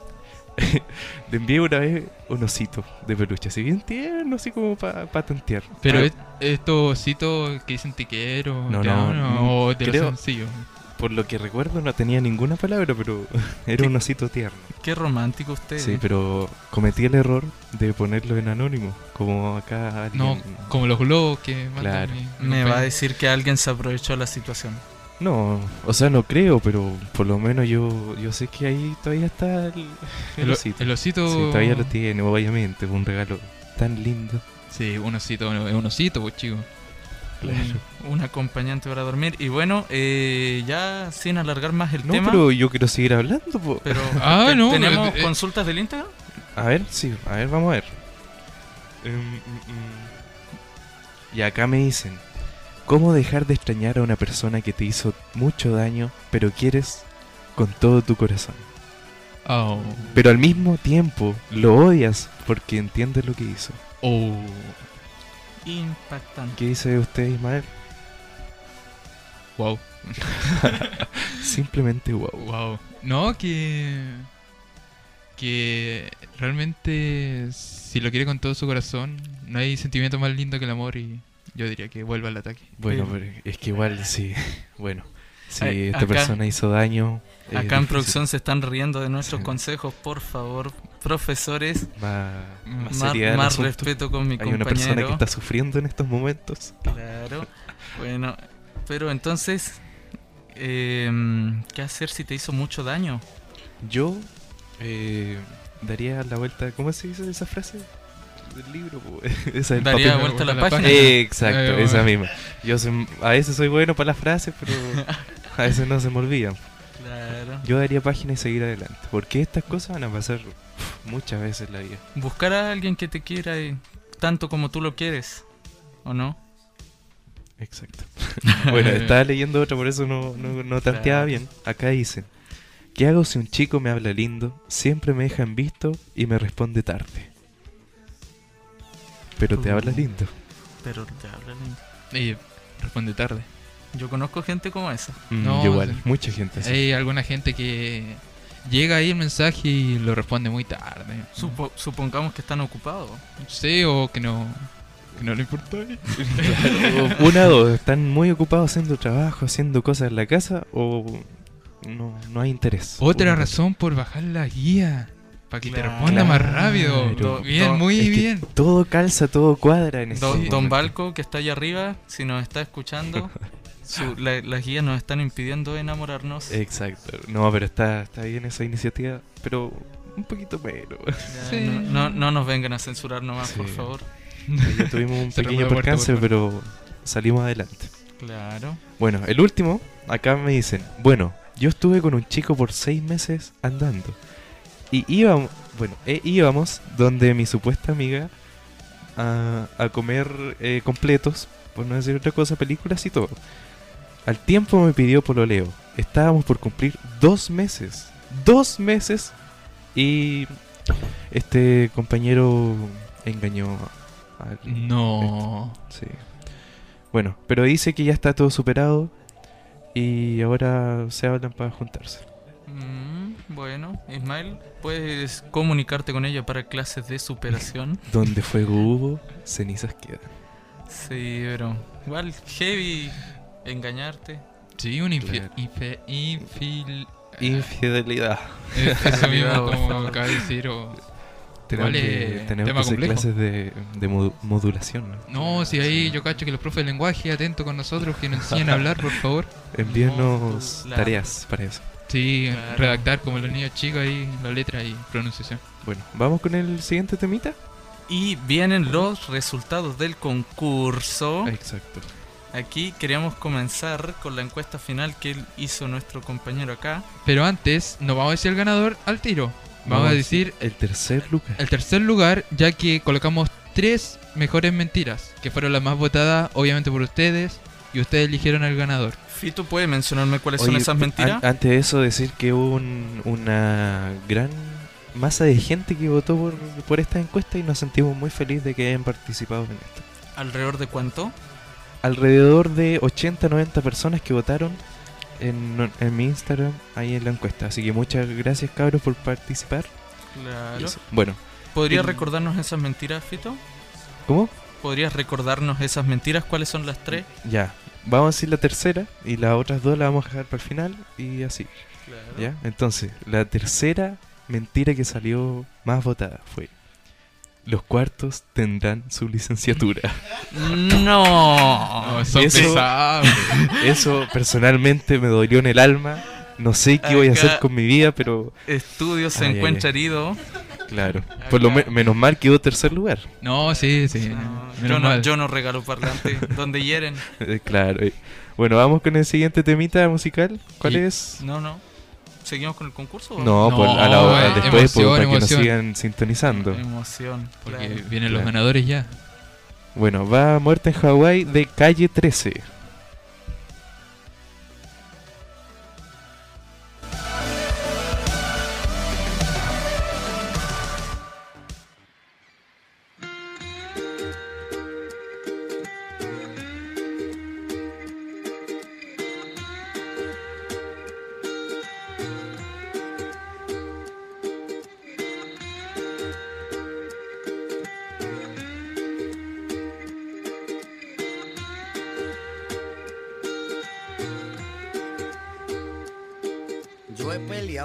le envié una vez un osito de peluche, así bien tierno, así como para tantear. Pero Ah, es- estos ositos que dicen tiquero, No, te no, amo, no, o de lo creo- sencillo. por lo que recuerdo no tenía ninguna palabra, pero era un osito tierno. Qué romántico usted. Sí, pero cometí el error de ponerlo en anónimo, como acá alguien... No, como los globos que mandan Claro. mi- mi Me compañero. va a decir que alguien se aprovechó de la situación. No, o sea, no creo, pero por lo menos yo yo sé que ahí todavía está el, el El, o- osito. el osito. Sí, todavía lo tiene, obviamente, fue un regalo tan lindo. Sí, un osito, es un osito, pues chico. Un, un acompañante para dormir. Y bueno, eh, ya sin alargar más el No, tema. pero yo quiero seguir hablando, po. pero Ah, te- no, ¿tenemos eh, eh. consultas del Instagram? A ver, sí, a ver, vamos a ver. Em, mm, mm. Y acá me dicen, ¿cómo dejar de extrañar a una persona que te hizo mucho daño, pero quieres con todo tu corazón? Oh. Pero al mismo tiempo lo odias porque entiendes lo que hizo. Oh. Impactante. ¿Qué dice usted, Ismael? Wow. Simplemente wow. Wow. No, que. Que realmente, si lo quiere con todo su corazón, no hay sentimiento más lindo que el amor y yo diría que vuelva al ataque. Bueno, Sí. pero es que igual sí. Bueno, Si Ay, esta acá- persona hizo daño. es Acá en difícil. producción se están riendo de nuestros Sí. consejos, por favor, profesores, Más, más más, seriedad al más asunto. respeto con mi Hay una persona compañero. que está sufriendo en estos momentos. Claro. Bueno, pero entonces, eh, ¿qué hacer si te hizo mucho daño? Yo eh, daría la vuelta. ¿Cómo se dice esa frase? Del libro, po. Esa del Daría papel. vuelta a la la página. página. Exacto, Eh, esa bueno. misma. Yo soy- a veces soy bueno para las frases, pero a veces no se me olvidan. Claro. Yo daría página y seguir adelante. Porque estas cosas van a pasar uf, muchas veces en la vida. Buscar a alguien que te quiera y tanto como tú lo quieres, ¿o no? Exacto. Bueno, estaba leyendo otra, por eso no, no, no tanteaba Claro. bien. Acá dicen: ¿qué hago si un chico me habla lindo, siempre me deja en visto y me responde tarde? Pero te Uh. habla lindo. Pero te hablan. Y responde tarde. Yo conozco gente como esa. Mm, No, yo igual, sí. mucha gente así. Hay alguna gente que llega ahí el mensaje y lo responde muy tarde. Supo- supongamos que están ocupados. Sí, o que no, que no le importa. Claro, o una o dos, están muy ocupados haciendo trabajo, haciendo cosas en la casa, o no, no hay interés. Otra Una razón por bajar la guía. Para que te Claro. responda más rápido. Claro. Bien, Do- muy Es que bien. todo calza, todo cuadra en ese Don, momento. Don Balco, que está allá arriba, si nos está escuchando, su- la- las guías nos están impidiendo enamorarnos. Exacto. No, pero está, está bien esa iniciativa, pero un poquito menos. Ya, Sí. no, no, no nos vengan a censurar nomás, Sí. por favor. Ya tuvimos un Se pequeño remueve puerta percance, por pero salimos adelante. Claro. Bueno, el último, acá me dicen: bueno, yo estuve con un chico por seis meses andando. Y íbamos, bueno, eh, íbamos donde mi supuesta amiga a, a comer eh, completos, por no decir otra cosa, películas y todo. Al tiempo me pidió pololeo. Estábamos por cumplir dos meses. Dos meses. Y este compañero engañó al... No. Sí. Bueno, pero dice que ya está todo superado y ahora se hablan para juntarse. Mm, bueno, Ismael, puedes comunicarte con ella para clases de superación. Donde fuego hubo, cenizas quedan. Sí, pero igual heavy engañarte. Sí, un infi- Claro. infe- infil... Infidelidad. Eh, Eso mismo, Por como favor. acaba de decir. O... Tenemos Igual que, es tenemos tema que hacer complejo. clases de, de modu- modulación. ¿no? No, si ahí yo cacho que los profes de lenguaje, atento con nosotros, que nos enseñen a hablar, por favor. Envíenos Modular. tareas para eso. Sí, Claro. redactar como los niños chicos ahí, la letra y pronunciación. Bueno, vamos con el siguiente temita. Y vienen los resultados del concurso. Exacto. Aquí queríamos comenzar con la encuesta final que hizo nuestro compañero acá. Pero antes, no vamos a decir el ganador al tiro. Vamos a decir el tercer lugar. el tercer lugar, ya que colocamos tres mejores mentiras, que fueron las más votadas, obviamente por ustedes, y ustedes eligieron al ganador. Fito, ¿puede mencionarme cuáles son Oye, esas mentiras? an- antes de eso, decir que hubo un- una gran masa de gente que votó por, por esta encuesta y nos sentimos muy felices de que hayan participado en esto. ¿Alrededor de cuánto? Alrededor de ochenta noventa personas que votaron en, en mi Instagram ahí en la encuesta. Así que muchas gracias, cabros, por participar. Y Claro. eso. Bueno, ¿Podrías el- recordarnos esas mentiras, Fito? ¿cómo? ¿Podrías recordarnos esas mentiras? ¿Cuáles son las tres? Ya, vamos a decir la tercera y las otras dos las vamos a dejar para el final y así. ¿Ya? Entonces, la tercera mentira que salió más votada fue: los cuartos tendrán su licenciatura. No. son eso- pesados. Eso personalmente me dolió en el alma. No sé qué voy a hacer Acá- con mi vida, pero Estudio se Ay, ay, encuentra ay. herido. claro. Por lo me- menos mal quedó tercer lugar. No, sí, sí. No, menos yo, no, mal. yo no regalo parlante donde hieren. Eh, claro. eh. Bueno, vamos con el siguiente temita musical. ¿Cuál Y- es? No, no. ¿Seguimos con el concurso? o No, No, por- a la hora, eh, después por- emoción, para que nos emoción. sigan sintonizando. Emoción. Porque claro. vienen los Claro. ganadores ya. Bueno, va Muerte en Hawái de Calle trece.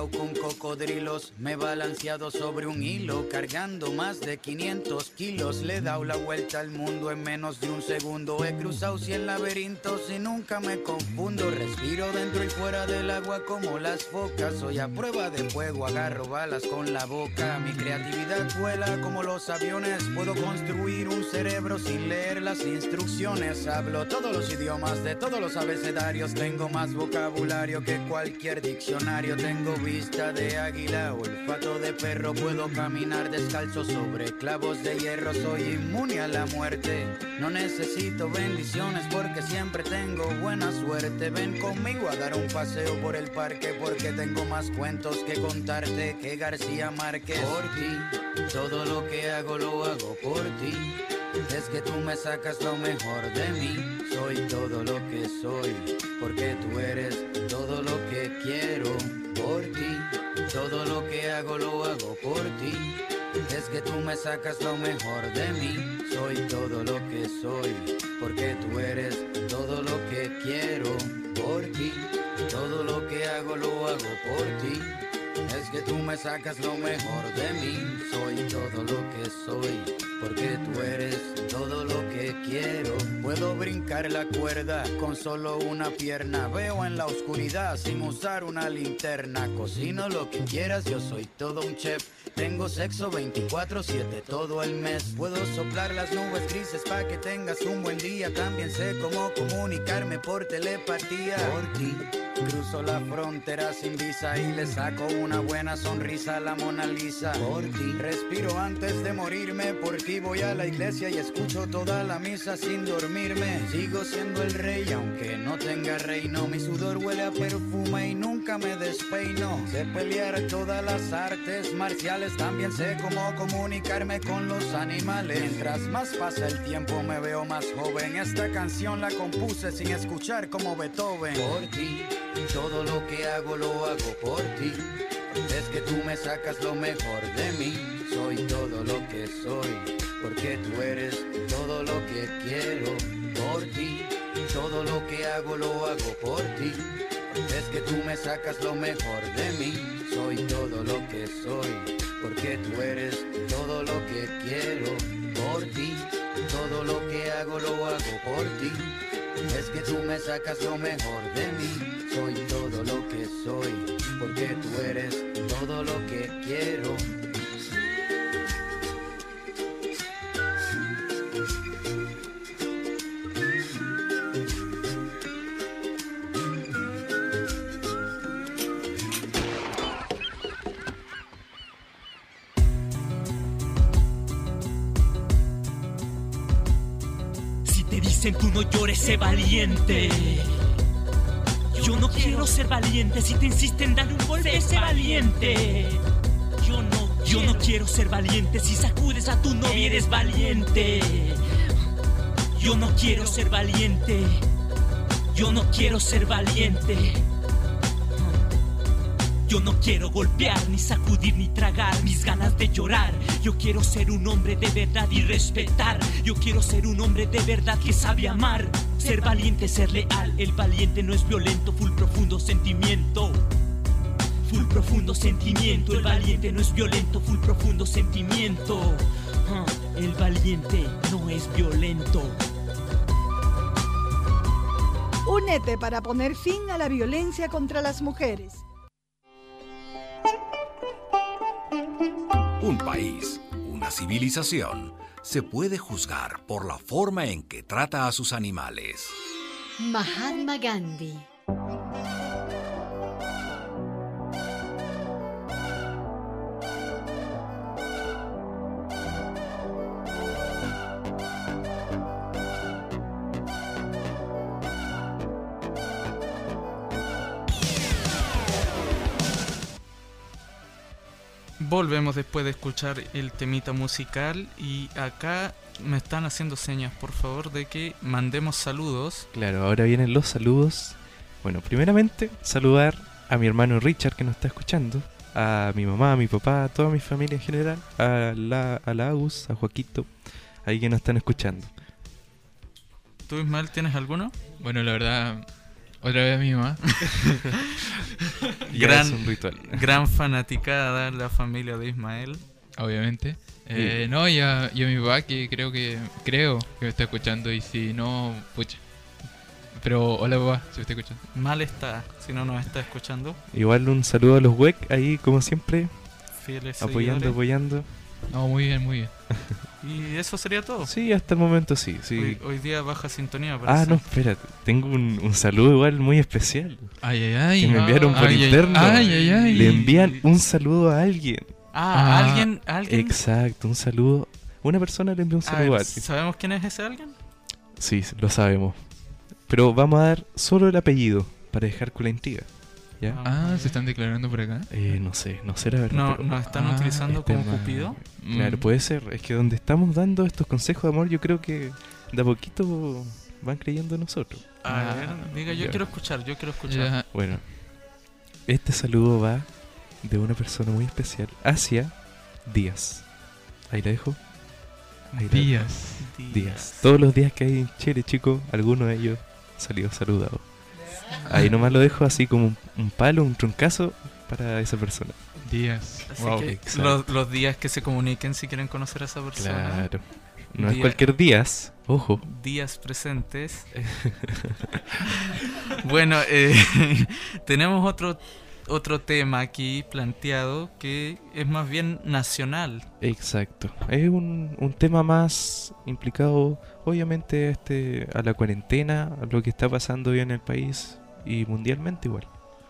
peleado con cocodrilos, me he balanceado sobre un hilo, cargando más de quinientos kilos. Le he dado la vuelta al mundo en menos de un segundo. He cruzado cien laberintos y nunca me confundo. Respiro dentro y fuera del agua como las focas. Soy a prueba de fuego, agarro balas con la boca. Mi creatividad vuela como los aviones. Puedo construir un cerebro sin leer las instrucciones. Hablo todos los idiomas de todos los abecedarios. Tengo más vocabulario que cualquier diccionario. Tengo vista de águila, olfato de perro. Puedo caminar descalzo sobre clavos de hierro. Soy inmune a la muerte. No necesito bendiciones porque siempre tengo buena suerte. Ven conmigo a dar un paseo por el parque porque tengo más cuentos que contarte que García Márquez. Por ti, todo lo que hago lo hago por ti. Es que tú me sacas lo mejor de mí. Soy todo lo que soy porque tú eres todo lo que quiero. Por ti, todo lo que hago lo hago por ti. Es que tú me sacas lo mejor de mí. Soy todo lo que soy porque tú eres todo lo que quiero. Por ti, todo lo que hago lo hago por ti. Es que tú me sacas lo mejor de mí. Soy todo lo que soy porque tú eres todo lo que quiero. Puedo brincar la cuerda con solo una pierna. Veo en la oscuridad sin usar una linterna. Cocino lo que quieras, yo soy todo un chef. Tengo sexo veinticuatro siete todo el mes. Puedo soplar las nubes grises para que tengas un buen día. También sé cómo comunicarme por telepatía. Por ti cruzo la frontera sin visa y le saco una buena sonrisa a la Mona Lisa. Por ti respiro antes de morirme. Por ti voy a la iglesia y escucho toda la misa sin dormirme. Sigo siendo el rey aunque no tenga reino. Mi sudor huele a perfume y nunca me despeino. Sé pelear todas las artes marciales. También sé cómo comunicarme con los animales. Mientras más pasa el tiempo me veo más joven. Esta canción la compuse sin escuchar como Beethoven. Por ti, todo lo que hago lo hago por ti. Es que tú me sacas lo mejor de mí. Soy todo lo que soy porque tú eres todo lo que quiero. Por ti, todo lo que hago lo hago por ti. Es que tú me sacas lo mejor de mí. Soy todo lo que soy porque tú eres todo lo que quiero. Por ti, todo lo que hago lo hago por ti. Es que tú me sacas lo mejor de mí. Soy todo lo que soy porque tú eres todo lo que quiero. Tú no llores, sé valiente. Yo no quiero ser valiente. Si te insisten, dale un golpe, sé valiente. Yo no, yo no quiero ser valiente. Si sacudes a tu novia, eres valiente. Yo no quiero ser valiente. Yo no quiero ser valiente. Yo no quiero golpear, ni sacudir, ni tragar mis ganas de llorar. Yo quiero ser un hombre de verdad y respetar. Yo quiero ser un hombre de verdad que sabe amar. Ser valiente, ser leal. El valiente no es violento, full profundo sentimiento. Full profundo sentimiento. El valiente no es violento, full profundo sentimiento. Uh, el valiente no es violento. Únete para poner fin a la violencia contra las mujeres. Un país, una civilización, se puede juzgar por la forma en que trata a sus animales. Mahatma Gandhi. Volvemos después de escuchar el temita musical y acá me están haciendo señas, por favor, de que mandemos saludos. Claro, ahora vienen los saludos. Bueno, primeramente, saludar a mi hermano Richard que nos está escuchando, a mi mamá, a mi papá, a toda mi familia en general, a la, a la Agus, a Joaquito, ahí que nos están escuchando. ¿Tú, Ismael, tienes alguno? Bueno, la verdad, Otra vez a mi mamá. Ya gran, es un ritual. gran fanaticada la familia de Ismael. Obviamente. Eh, no, y a, y a mi papá que creo que creo que me está escuchando y si no, pucha. Pero hola papá, si me está escuchando. Mal está, si no nos está escuchando. Igual un saludo a los W E C ahí, como siempre, Fieles apoyando, seguidores. apoyando. No, muy bien, muy bien. Y eso sería todo. Sí, hasta el momento sí. sí. Hoy, hoy día baja sintonía. Ah, parece. no, espérate. Tengo un, un saludo igual muy especial. Ay, ay, ay. Que me enviaron por Ay, ay, interno. ay, ay, ay. Le envían un saludo a alguien. Ah, Ah, alguien, alguien. Exacto, un saludo. Una persona le envió un A saludo a ver, alguien. ¿sabemos quién es ese alguien? Sí, lo sabemos. Pero vamos a dar solo el apellido para dejar con la intriga. ¿Ya? Ah, ¿se están declarando por acá? Eh, no sé, no sé la verdad. No, pero- nos están Ah, utilizando este como ma- Cupido. Claro, Mm. puede ser. Es que donde estamos dando estos consejos de amor, yo creo que de a poquito van creyendo en nosotros. A Ah, ver, diga, yo ya. quiero escuchar, yo quiero escuchar. Ya. Bueno, este saludo va de una persona muy especial hacia Díaz. Ahí la dejo. Ahí la dejo. Díaz. Díaz. Todos los días que hay en Chile, chicos, alguno de ellos salió saludado. Ahí nomás lo dejo así como un, un palo, un truncazo para esa persona. Díaz. Así Wow. que exacto. los, los días que se comuniquen si quieren conocer a esa persona. Claro. No es Día- cualquier Díaz, ojo. Días presentes. Bueno, eh, tenemos otro otro tema aquí planteado que es más bien nacional. Exacto. Es un, un tema más implicado, obviamente, este, a la cuarentena, a lo que está pasando hoy en el país y mundialmente igual.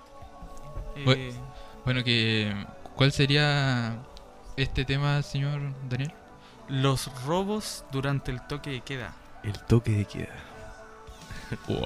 Bu- Eh, Bueno, que ¿cuál sería este tema, señor Daniel? los robos durante el toque de queda. El toque de queda. Wow.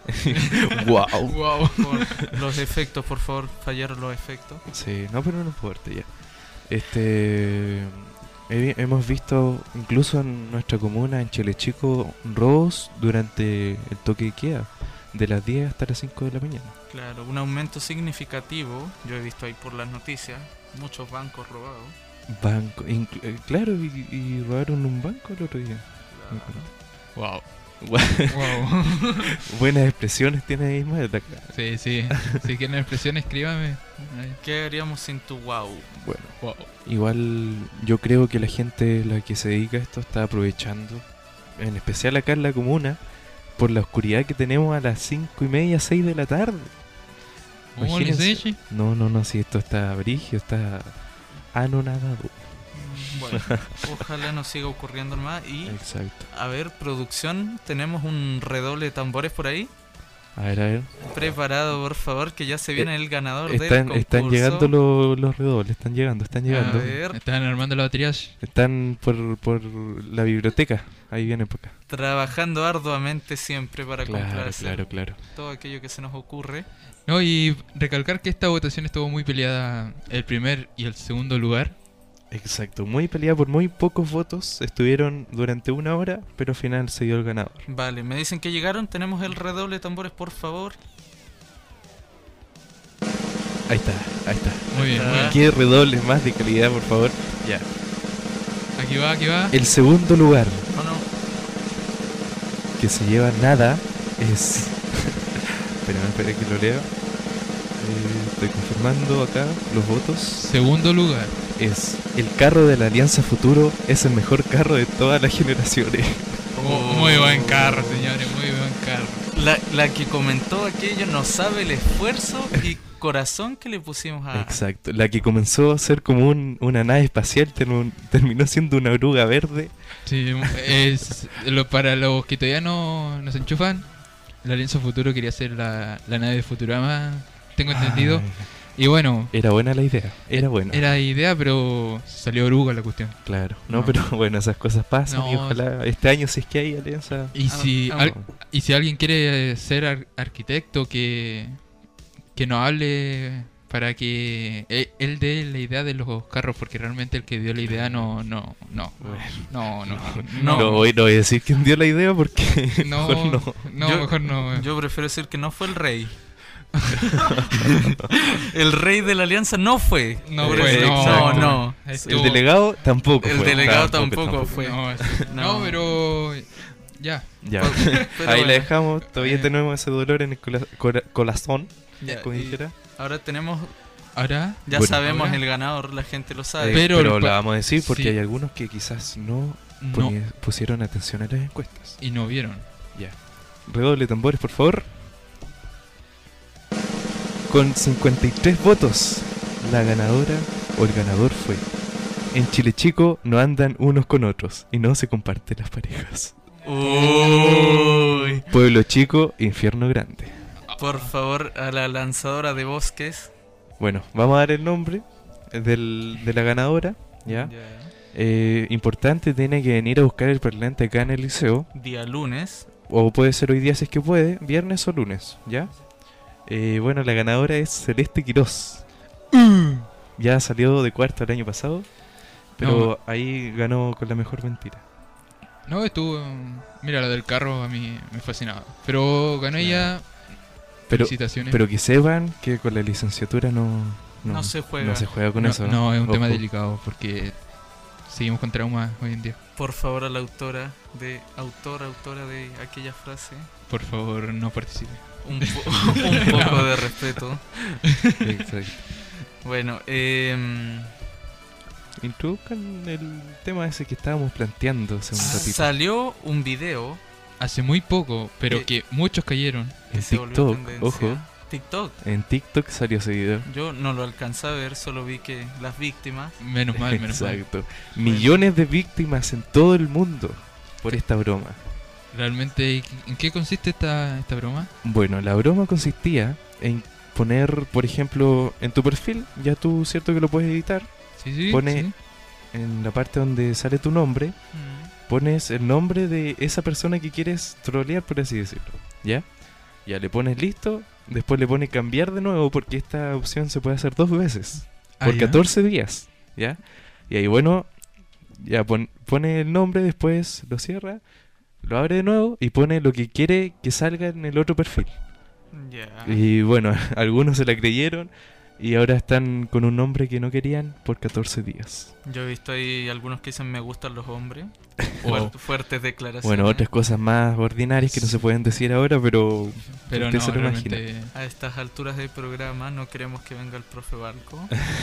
Wow. Wow. Por los efectos, por favor, fallaron los efectos. Sí, no, pero no importa ya. Este, he- hemos visto incluso en nuestra comuna, en Chile Chico, robos durante el toque de queda, de las diez hasta las cinco de la mañana. Claro, un aumento significativo. Yo he visto ahí por las noticias muchos bancos robados. Banco, inclu- eh, claro, y, y robaron un banco el otro día. Wow. Wow. Buenas expresiones tiene ahí, Ismael, de acá. Sí, sí. Si quieren expresión, escríbame. Ahí. ¿Qué haríamos sin tu wow? Bueno, Wow. igual yo creo que la gente la que se dedica a esto está aprovechando, en especial acá en la comuna, por la oscuridad que tenemos a las cinco y media, seis de la tarde. ¿Cómo le Imagínense. dice? No, no, no, si esto está brigio, está anonadado. Bueno, ojalá no siga ocurriendo más. Y, Exacto. a ver, producción, tenemos un redoble de tambores por ahí. A ver, a ver. Preparado, por favor, que ya se viene el ganador del Están, concurso. están llegando los, los redobles, están llegando, están A llegando. ver, Están armando la batería. Están por, por la biblioteca, ahí vienen por acá. trabajando arduamente siempre para Claro, complacer claro, claro. todo aquello que se nos ocurre. No, y recalcar que esta votación estuvo muy peleada, el primer y el segundo lugar. Exacto, muy peleada por muy pocos votos, estuvieron durante una hora, pero al final se dio el ganador. Vale, me dicen que llegaron, tenemos el redoble de tambores, por favor. Ahí está, ahí está. Muy bien, muy bien. ¿Qué redobles más de calidad, por favor? Ya. Aquí va, aquí va. El segundo lugar ¿O no? que se lleva nada es... espera, espera que lo lea. Eh, estoy confirmando acá los votos. Segundo lugar. Es el carro de la Alianza Futuro, es el mejor carro de todas las generaciones. Oh, muy buen carro, señores, muy buen carro. La, la que comentó aquello no sabe el esfuerzo y corazón que le pusimos a... Exacto, la que comenzó a ser como un- una nave espacial termo- terminó siendo una oruga verde. Sí, es lo, para los que todavía no nos enchufan, la Alianza Futuro quería ser la, la nave de Futurama, tengo entendido. Ay, Y bueno, era buena la idea, era buena. era idea, pero salió oruga la cuestión. Claro, no, No. pero bueno, esas cosas pasan y No. ojalá este año si es que hay alianza. Y Ah, si ah, al- y si alguien quiere eh, ser ar- arquitecto, que, que nos hable para que él, él dé la idea de los carros, porque realmente el que dio la idea no, no, no, no, no, No, no, no voy, no voy a decir quién dio la idea porque no, mejor no. no, Yo- mejor no. Yo prefiero decir que no fue el rey. El rey de la alianza no fue. No Por fue, eso- no, no, no. no. Estuvo- El delegado tampoco El fue. delegado tampoco fue. No, es- No. no, pero Ya. Ya. Pero Ahí bueno. la dejamos. Todavía Eh. tenemos ese dolor en el cola- cora- corazón. Ya, como y dijera. ahora tenemos, Ahora, ya Bueno, sabemos ahora- el ganador, la gente lo Eh, sabe. pero pero lo pa- vamos a decir porque sí. hay algunos que quizás no, no. poni- pusieron atención a las encuestas. Y no vieron. Ya. Redoble tambores, por favor. Con cincuenta y tres votos, la ganadora o el ganador fue: en Chile Chico no andan unos con otros y no se comparten las parejas. Uy. Pueblo Chico, infierno grande. Por favor, a la lanzadora de bosques. Bueno, vamos a dar el nombre del, de la ganadora. ¿Ya? Eh, importante, tiene que venir a buscar el parlante acá en el liceo. Día lunes. O puede ser hoy día si es que puede, viernes o lunes, ¿ya? Eh, bueno, la ganadora es Celeste Quirós. Ya salió de cuarto el año pasado, pero ahí ganó con la mejor mentira. No, estuvo. Mira, la del carro a mí me fascinaba. Pero ganó ella. Pero, Felicitaciones. pero que sepan que con la licenciatura no, no, No se juega. no se juega con no, eso. no, es un tema Ojo. delicado porque seguimos con traumas hoy en día. Por favor, a la autora de autor, autora de aquella frase, Por favor, no participe. un, po- un poco de respeto. Exacto. Bueno, eh, Introduzcan el tema ese que estábamos planteando hace un ratito. salió un video Hace muy poco, pero Eh, que muchos cayeron. que En se volvió TikTok, tendencia. ojo. TikTok. En TikTok salió ese video. Yo no lo alcancé a ver, solo vi que las víctimas. Menos mal, menos mal. Exacto. Millones de víctimas en todo el mundo por esta broma. Realmente, ¿en qué consiste esta, esta broma? Bueno, la broma consistía en poner, por ejemplo, en tu perfil, ya tú cierto que lo puedes editar, Sí, sí. pone sí. en la parte donde sale tu nombre, Mm. pones el nombre de esa persona que quieres trolear, por así decirlo, ¿ya? Ya le pones listo, después le pones cambiar de nuevo, porque esta opción se puede hacer dos veces, Ah, por ya. catorce días, ¿ya? Y ahí, bueno, ya pon- pone el nombre, después lo cierra, lo abre de nuevo y pone lo que quiere que salga en el otro perfil. Ya. Y bueno, algunos se la creyeron y ahora están con un nombre que no querían por catorce días. Yo he visto ahí algunos que dicen me gustan los hombres. Oh. Fuert- fuertes declaraciones. Bueno, otras cosas más ordinarias que no se pueden decir ahora, pero, Pero usted no, se lo imagina. realmente. A estas alturas del programa no queremos que venga el profe Balco.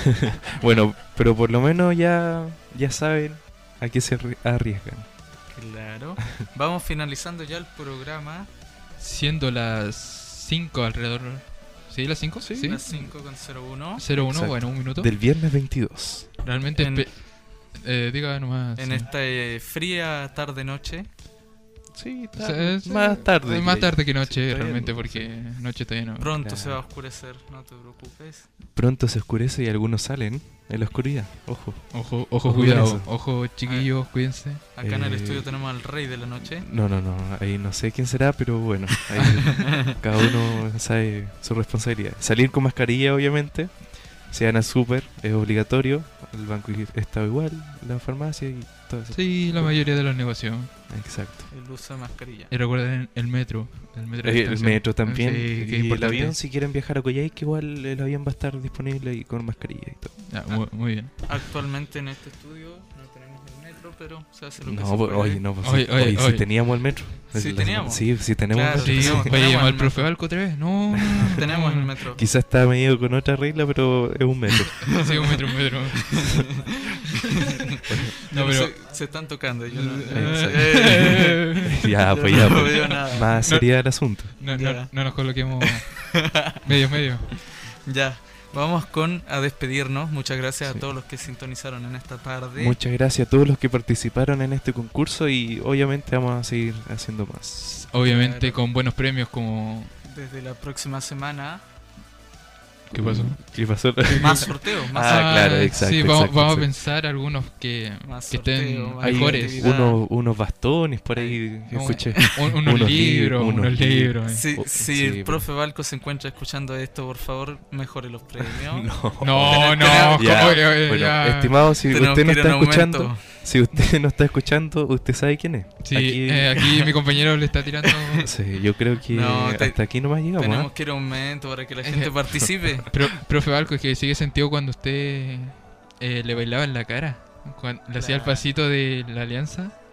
Bueno, pero por lo menos ya, ya saben a qué se arri- arriesgan. Claro. Vamos finalizando ya el programa. Siendo las cinco alrededor. ¿Sí, las cinco? Sí. Las cinco con cero uno. cero uno, Exacto. bueno, un minuto. Del viernes veintidós. Realmente. En- espe- eh, diga nomás. En sí. esta eh, fría tarde-noche. Sí, O sea, es- más tarde. Más diría tarde yo. que Sí, noche, todavía realmente, no, porque sí. noche todavía no. Pronto Claro. se va a oscurecer, no te preocupes. Pronto se oscurece y algunos salen en la oscuridad. Ojo. Ojo, ojo, Ojo con cuidado. eso. Ojo, chiquillos, cuídense. Acá en el Eh, estudio tenemos al rey de la noche. No, no, no, ahí no sé quién será, pero bueno, ahí cada uno sabe su responsabilidad. Salir con mascarilla, obviamente, si van al súper, es obligatorio, el banco está igual, la farmacia y todo eso. Sí, la mayoría de los negocios. Exacto. El uso de mascarilla. Y recuerden el metro. El metro, de Eh, El distancia. metro también, Sí, que es y el importante. avión, si quieren viajar a Coyhaique, igual el avión va a estar disponible y con mascarilla y todo. Ah, muy, muy bien. Actualmente en este estudio no tenemos el metro, pero se hace lo que No, se pues, puede. oye, no, pues, Oye, sí, oye, oye, oye. si teníamos el metro. Sí El- teníamos. Sí, sí tenemos Claro, el metro. Sí, tenemos- oye, tenemos llamar el al profe metro. Balco otra vez. No, no, no. Tenemos el metro. Quizás está medido con otra regla, pero es un metro. Sí, un metro, un metro. No, No, pero. se, se están tocando. Yo no, Exacto. Eh, Ya, yo pues ya, no pues. veo nada. Más No. sería el asunto. No, Ya. no, no nos coloquemos medio, medio. Ya, vamos con a despedirnos. Muchas gracias Sí. a todos los que sintonizaron en esta tarde. Muchas gracias a todos los que participaron en este concurso y obviamente vamos a seguir haciendo más. Obviamente Claro. con buenos premios como. Desde la próxima semana, ¿Qué pasó? ¿Qué pasó? más sorteos, más Ah, claro, exacto, Sí, vamos, exacto, vamos a exacto. pensar algunos que, Más que estén sorteo, más Hay mejores. actividad. unos, unos bastones por ahí que Un- escuché. un- unos, Unos libros, libros, unos unos libros. eh. Si, Oh, si sí, el pero- profe Balco se encuentra escuchando esto, por favor, mejore los premios. No. No, no, Tenemos- Ya, ¿cómo? Oye, oye, bueno, ya. estimado, si Tenemos usted no que ir está en aumento. escuchando, si usted no está escuchando, usted sabe quién es. Sí, Aquí- eh, aquí mi compañero le está tirando. Sí, yo creo que No, te- hasta aquí nomás llegamos. Tenemos ¿ah? que ir a aumento para que la Es gente que- participe. Pero, profe Balco, es que sigue sentido cuando usted eh, le bailaba en la cara. Cuando le hacía el Claro. pasito de la alianza.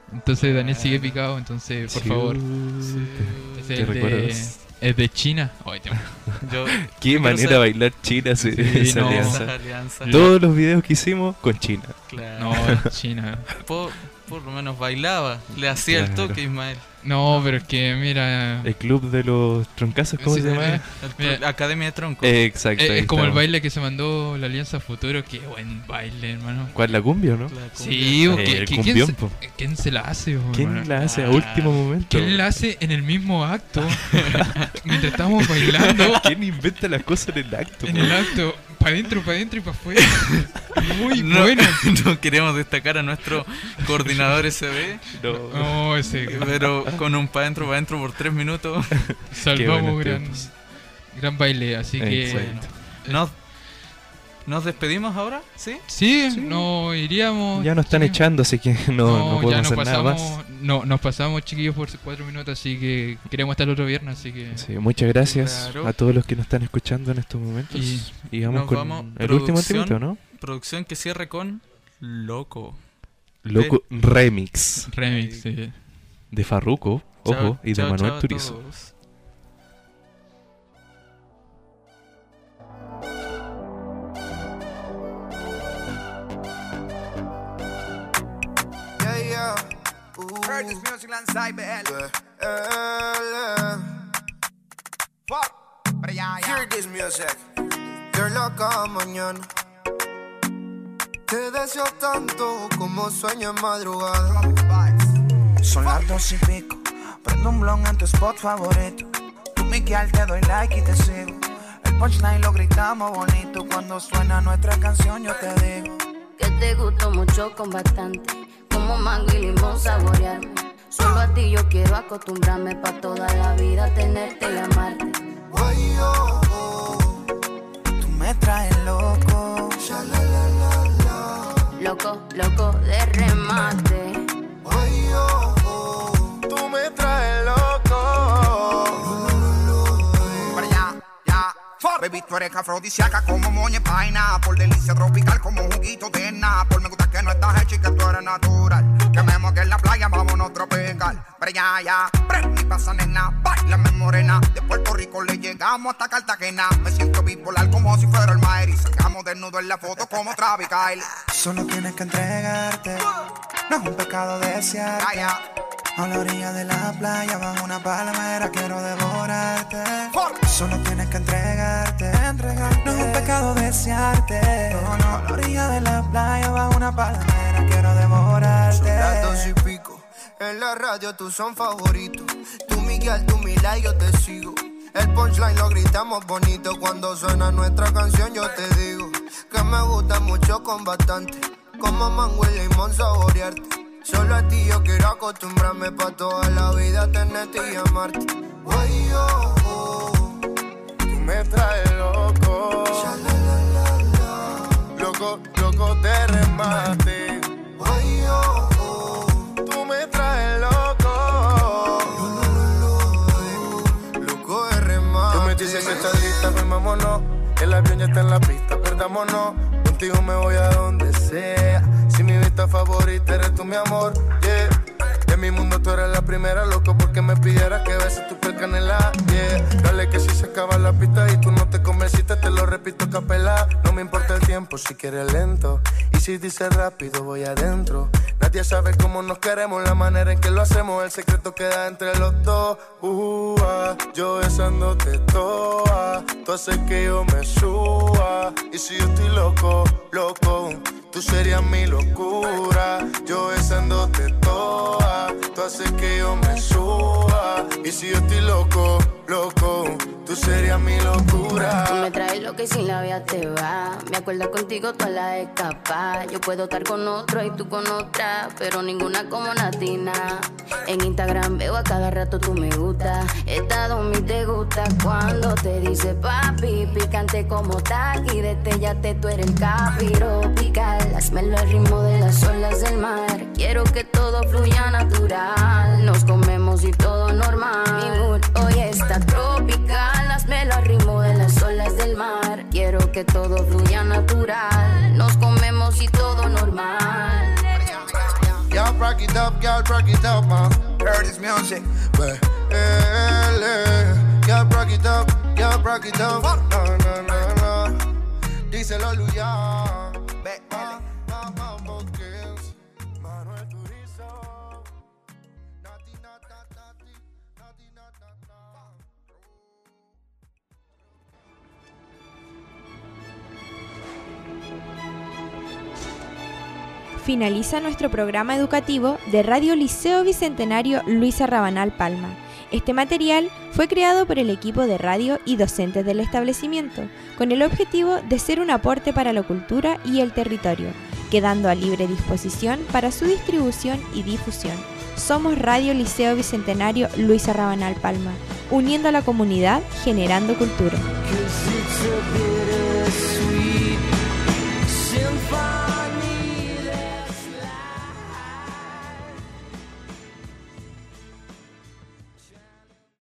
Entonces Daniel sigue picado, entonces por Sí, favor. sí. Ese ¿Qué es de, recuerdos? es de China. Ay, te- Yo, Qué yo manera quiero de bailar China esa, Sí, esa no. alianza. Esas alianzas. Todos los videos que hicimos con China. Claro. No, China. Por, por lo menos bailaba. Le hacía el Claro. toque, Ismael. No, pero es que mira. El club de los troncazos, ¿cómo Sí, se llama? El- Mira. el- Academia de Tronco. Eh, exacto. Es, ahí es como el estamos. baile que se mandó la Alianza Futuro. Qué buen baile, hermano. ¿Cuál, la cumbia o no? La cumbia. Sí, o Eh, que- el que- cumbión, ¿quién, se, po. quién se la hace? bo, ¿Quién hermano? la hace a Ah. último momento? ¿Quién la hace en el mismo acto? Mientras estamos bailando. ¿Quién inventa las cosas en el acto? En po? el acto, para adentro, para adentro y para afuera. Muy No, bueno. no queremos destacar a nuestro coordinador S B, No. No, ese. pero con un pa' dentro, pa' dentro por tres minutos. Qué Salvamos buenos gran, tiempos. gran baile, así que. Exacto. ¿Nos, ¿Nos despedimos ahora? ¿Sí? Sí, Sí. no iríamos. Ya nos están chiquillos. echando, así que no, no, ya podemos nos hacer nada pasamos, más. no, nos pasamos, chiquillos, por cuatro minutos, así que queremos estar el otro viernes, así que. Sí, muchas gracias Claro. a todos los que nos están escuchando en estos momentos. Y Y, vamos nos con vamos, el último producción. temito, ¿no? Producción que cierre con Loco. Loco Remix Remix, sí. de Farruko, ojo, Chao, y de chao, Manuel chao a Turizo. todos. Yeah, yeah. Ooh. Curtis Music Land Cyber. Fuck. But yeah, yeah. Hear this music. You're loca mañana. Te deseo tanto como sueño en madrugada. Son las dos y pico. Prendo un blon en tu spot favorito. Tú, Miguel, te doy like y te sigo. El punchline lo gritamos bonito. Cuando suena nuestra canción, yo te digo Que te gustó mucho con bastante, como mango y limón saborearme. Solo a ti yo quiero acostumbrarme pa' toda la vida tenerte y amarte. Ay, oh, oh. Tú me traes loco. Sha, la, la, la, la. Loco, loco de remate. Ay, oh, oh. Tú me traes loco. Para allá, ya. Fuck. Baby, tú eres afrodisíaca como moña paina. Por delicia tropical como juguito de Napol. Me gusta que no estás hecha y que tú eres natural. Que me moque en la playa, vámonos tropical. Para allá, ya. Prende y pasa, nena. Bailame morena. De Puerto Rico le llegamos hasta Cartagena. Me siento bipolar como si fuera el Maeri. Sacamos desnudo en la foto como Travis Kyle. Solo tienes que entregarte. No es un pecado desearte. Ya, ya. A la orilla de la playa, bajo una palmera, quiero devorarte. Solo tienes que entregarte. entregarte. No es un pecado desearte. No, no. A la orilla de la playa, bajo una palmera, quiero devorarte. Son las dos y pico. En la radio tú son favoritos. Tú Miguel, tú Mila y yo te sigo. El punchline lo gritamos bonito. Cuando suena nuestra canción yo te digo que me gusta mucho con bastante, como mango y limón saborearte. Solo a ti yo quiero acostumbrarme pa' toda la vida tenerte y amarte. Ay, oh, oh. Tú me traes loco. Sha, la, la, la, la. Loco, loco de remate. Ay, oh, oh. Tú me traes loco. Loco de remate. Tú me dices que estás lista, pues vámonos. El avión ya está en la pista, perdámonos. Contigo me voy a donde sea. Si mi vista favorita eres tú, mi amor, yeah. En mi mundo tú eres la primera, loco, porque me pidieras que beses tu piel canela, yeah. Dale que si se acaba la pista y tú no te convenciste, te lo repito a capela. No me importa el tiempo si quieres lento. Y si dices rápido, voy adentro. Nadie sabe cómo nos queremos, la manera en que lo hacemos. El secreto queda entre los dos. Uh, ah, yo besándote toda. Tú haces que yo me suba. Y si yo estoy loco, loco, tú serías mi locura. Yo besándote toda. Tú haces que yo me suba. Y si yo estoy loco, loco, tú serías mi locura. Tú me traes lo que sin la vida te va. Me acuerdo contigo toda la escapa. Yo puedo estar con otro y tú con otra, pero ninguna como Natina. En Instagram veo a cada rato tú me gusta. Esta domi te gusta cuando te dice papi. Picante como taqui, destellate, tú eres el capiro. Pical, hazmelo al ritmo de las olas del mar. Quiero que todo fluya natural. Nos comemos y todo normal. Mi mood hoy está tropical. Hazmelo al ritmo de las olas del mar. Quiero que todo fluya natural. Nos comemos y todo normal. Yeah, rock it up, girl, rock it up, man. Heard this music, but girl, rock it up, girl, rock it up. No, no, no, no. Díselo, Luya. Ve, ah, ah, ah, Boquens, Manuel Turizo. Nati, nata, nati, nati, nata, nata. Finaliza nuestro programa educativo de Radio Liceo Bicentenario Luisa Rabanal Palma. Este material fue creado por el equipo de radio y docentes del establecimiento, con el objetivo de ser un aporte para la cultura y el territorio, quedando a libre disposición para su distribución y difusión. Somos Radio Liceo Bicentenario Luisa Rabanal Palma, uniendo a la comunidad, generando cultura. Cause it's a bittersweet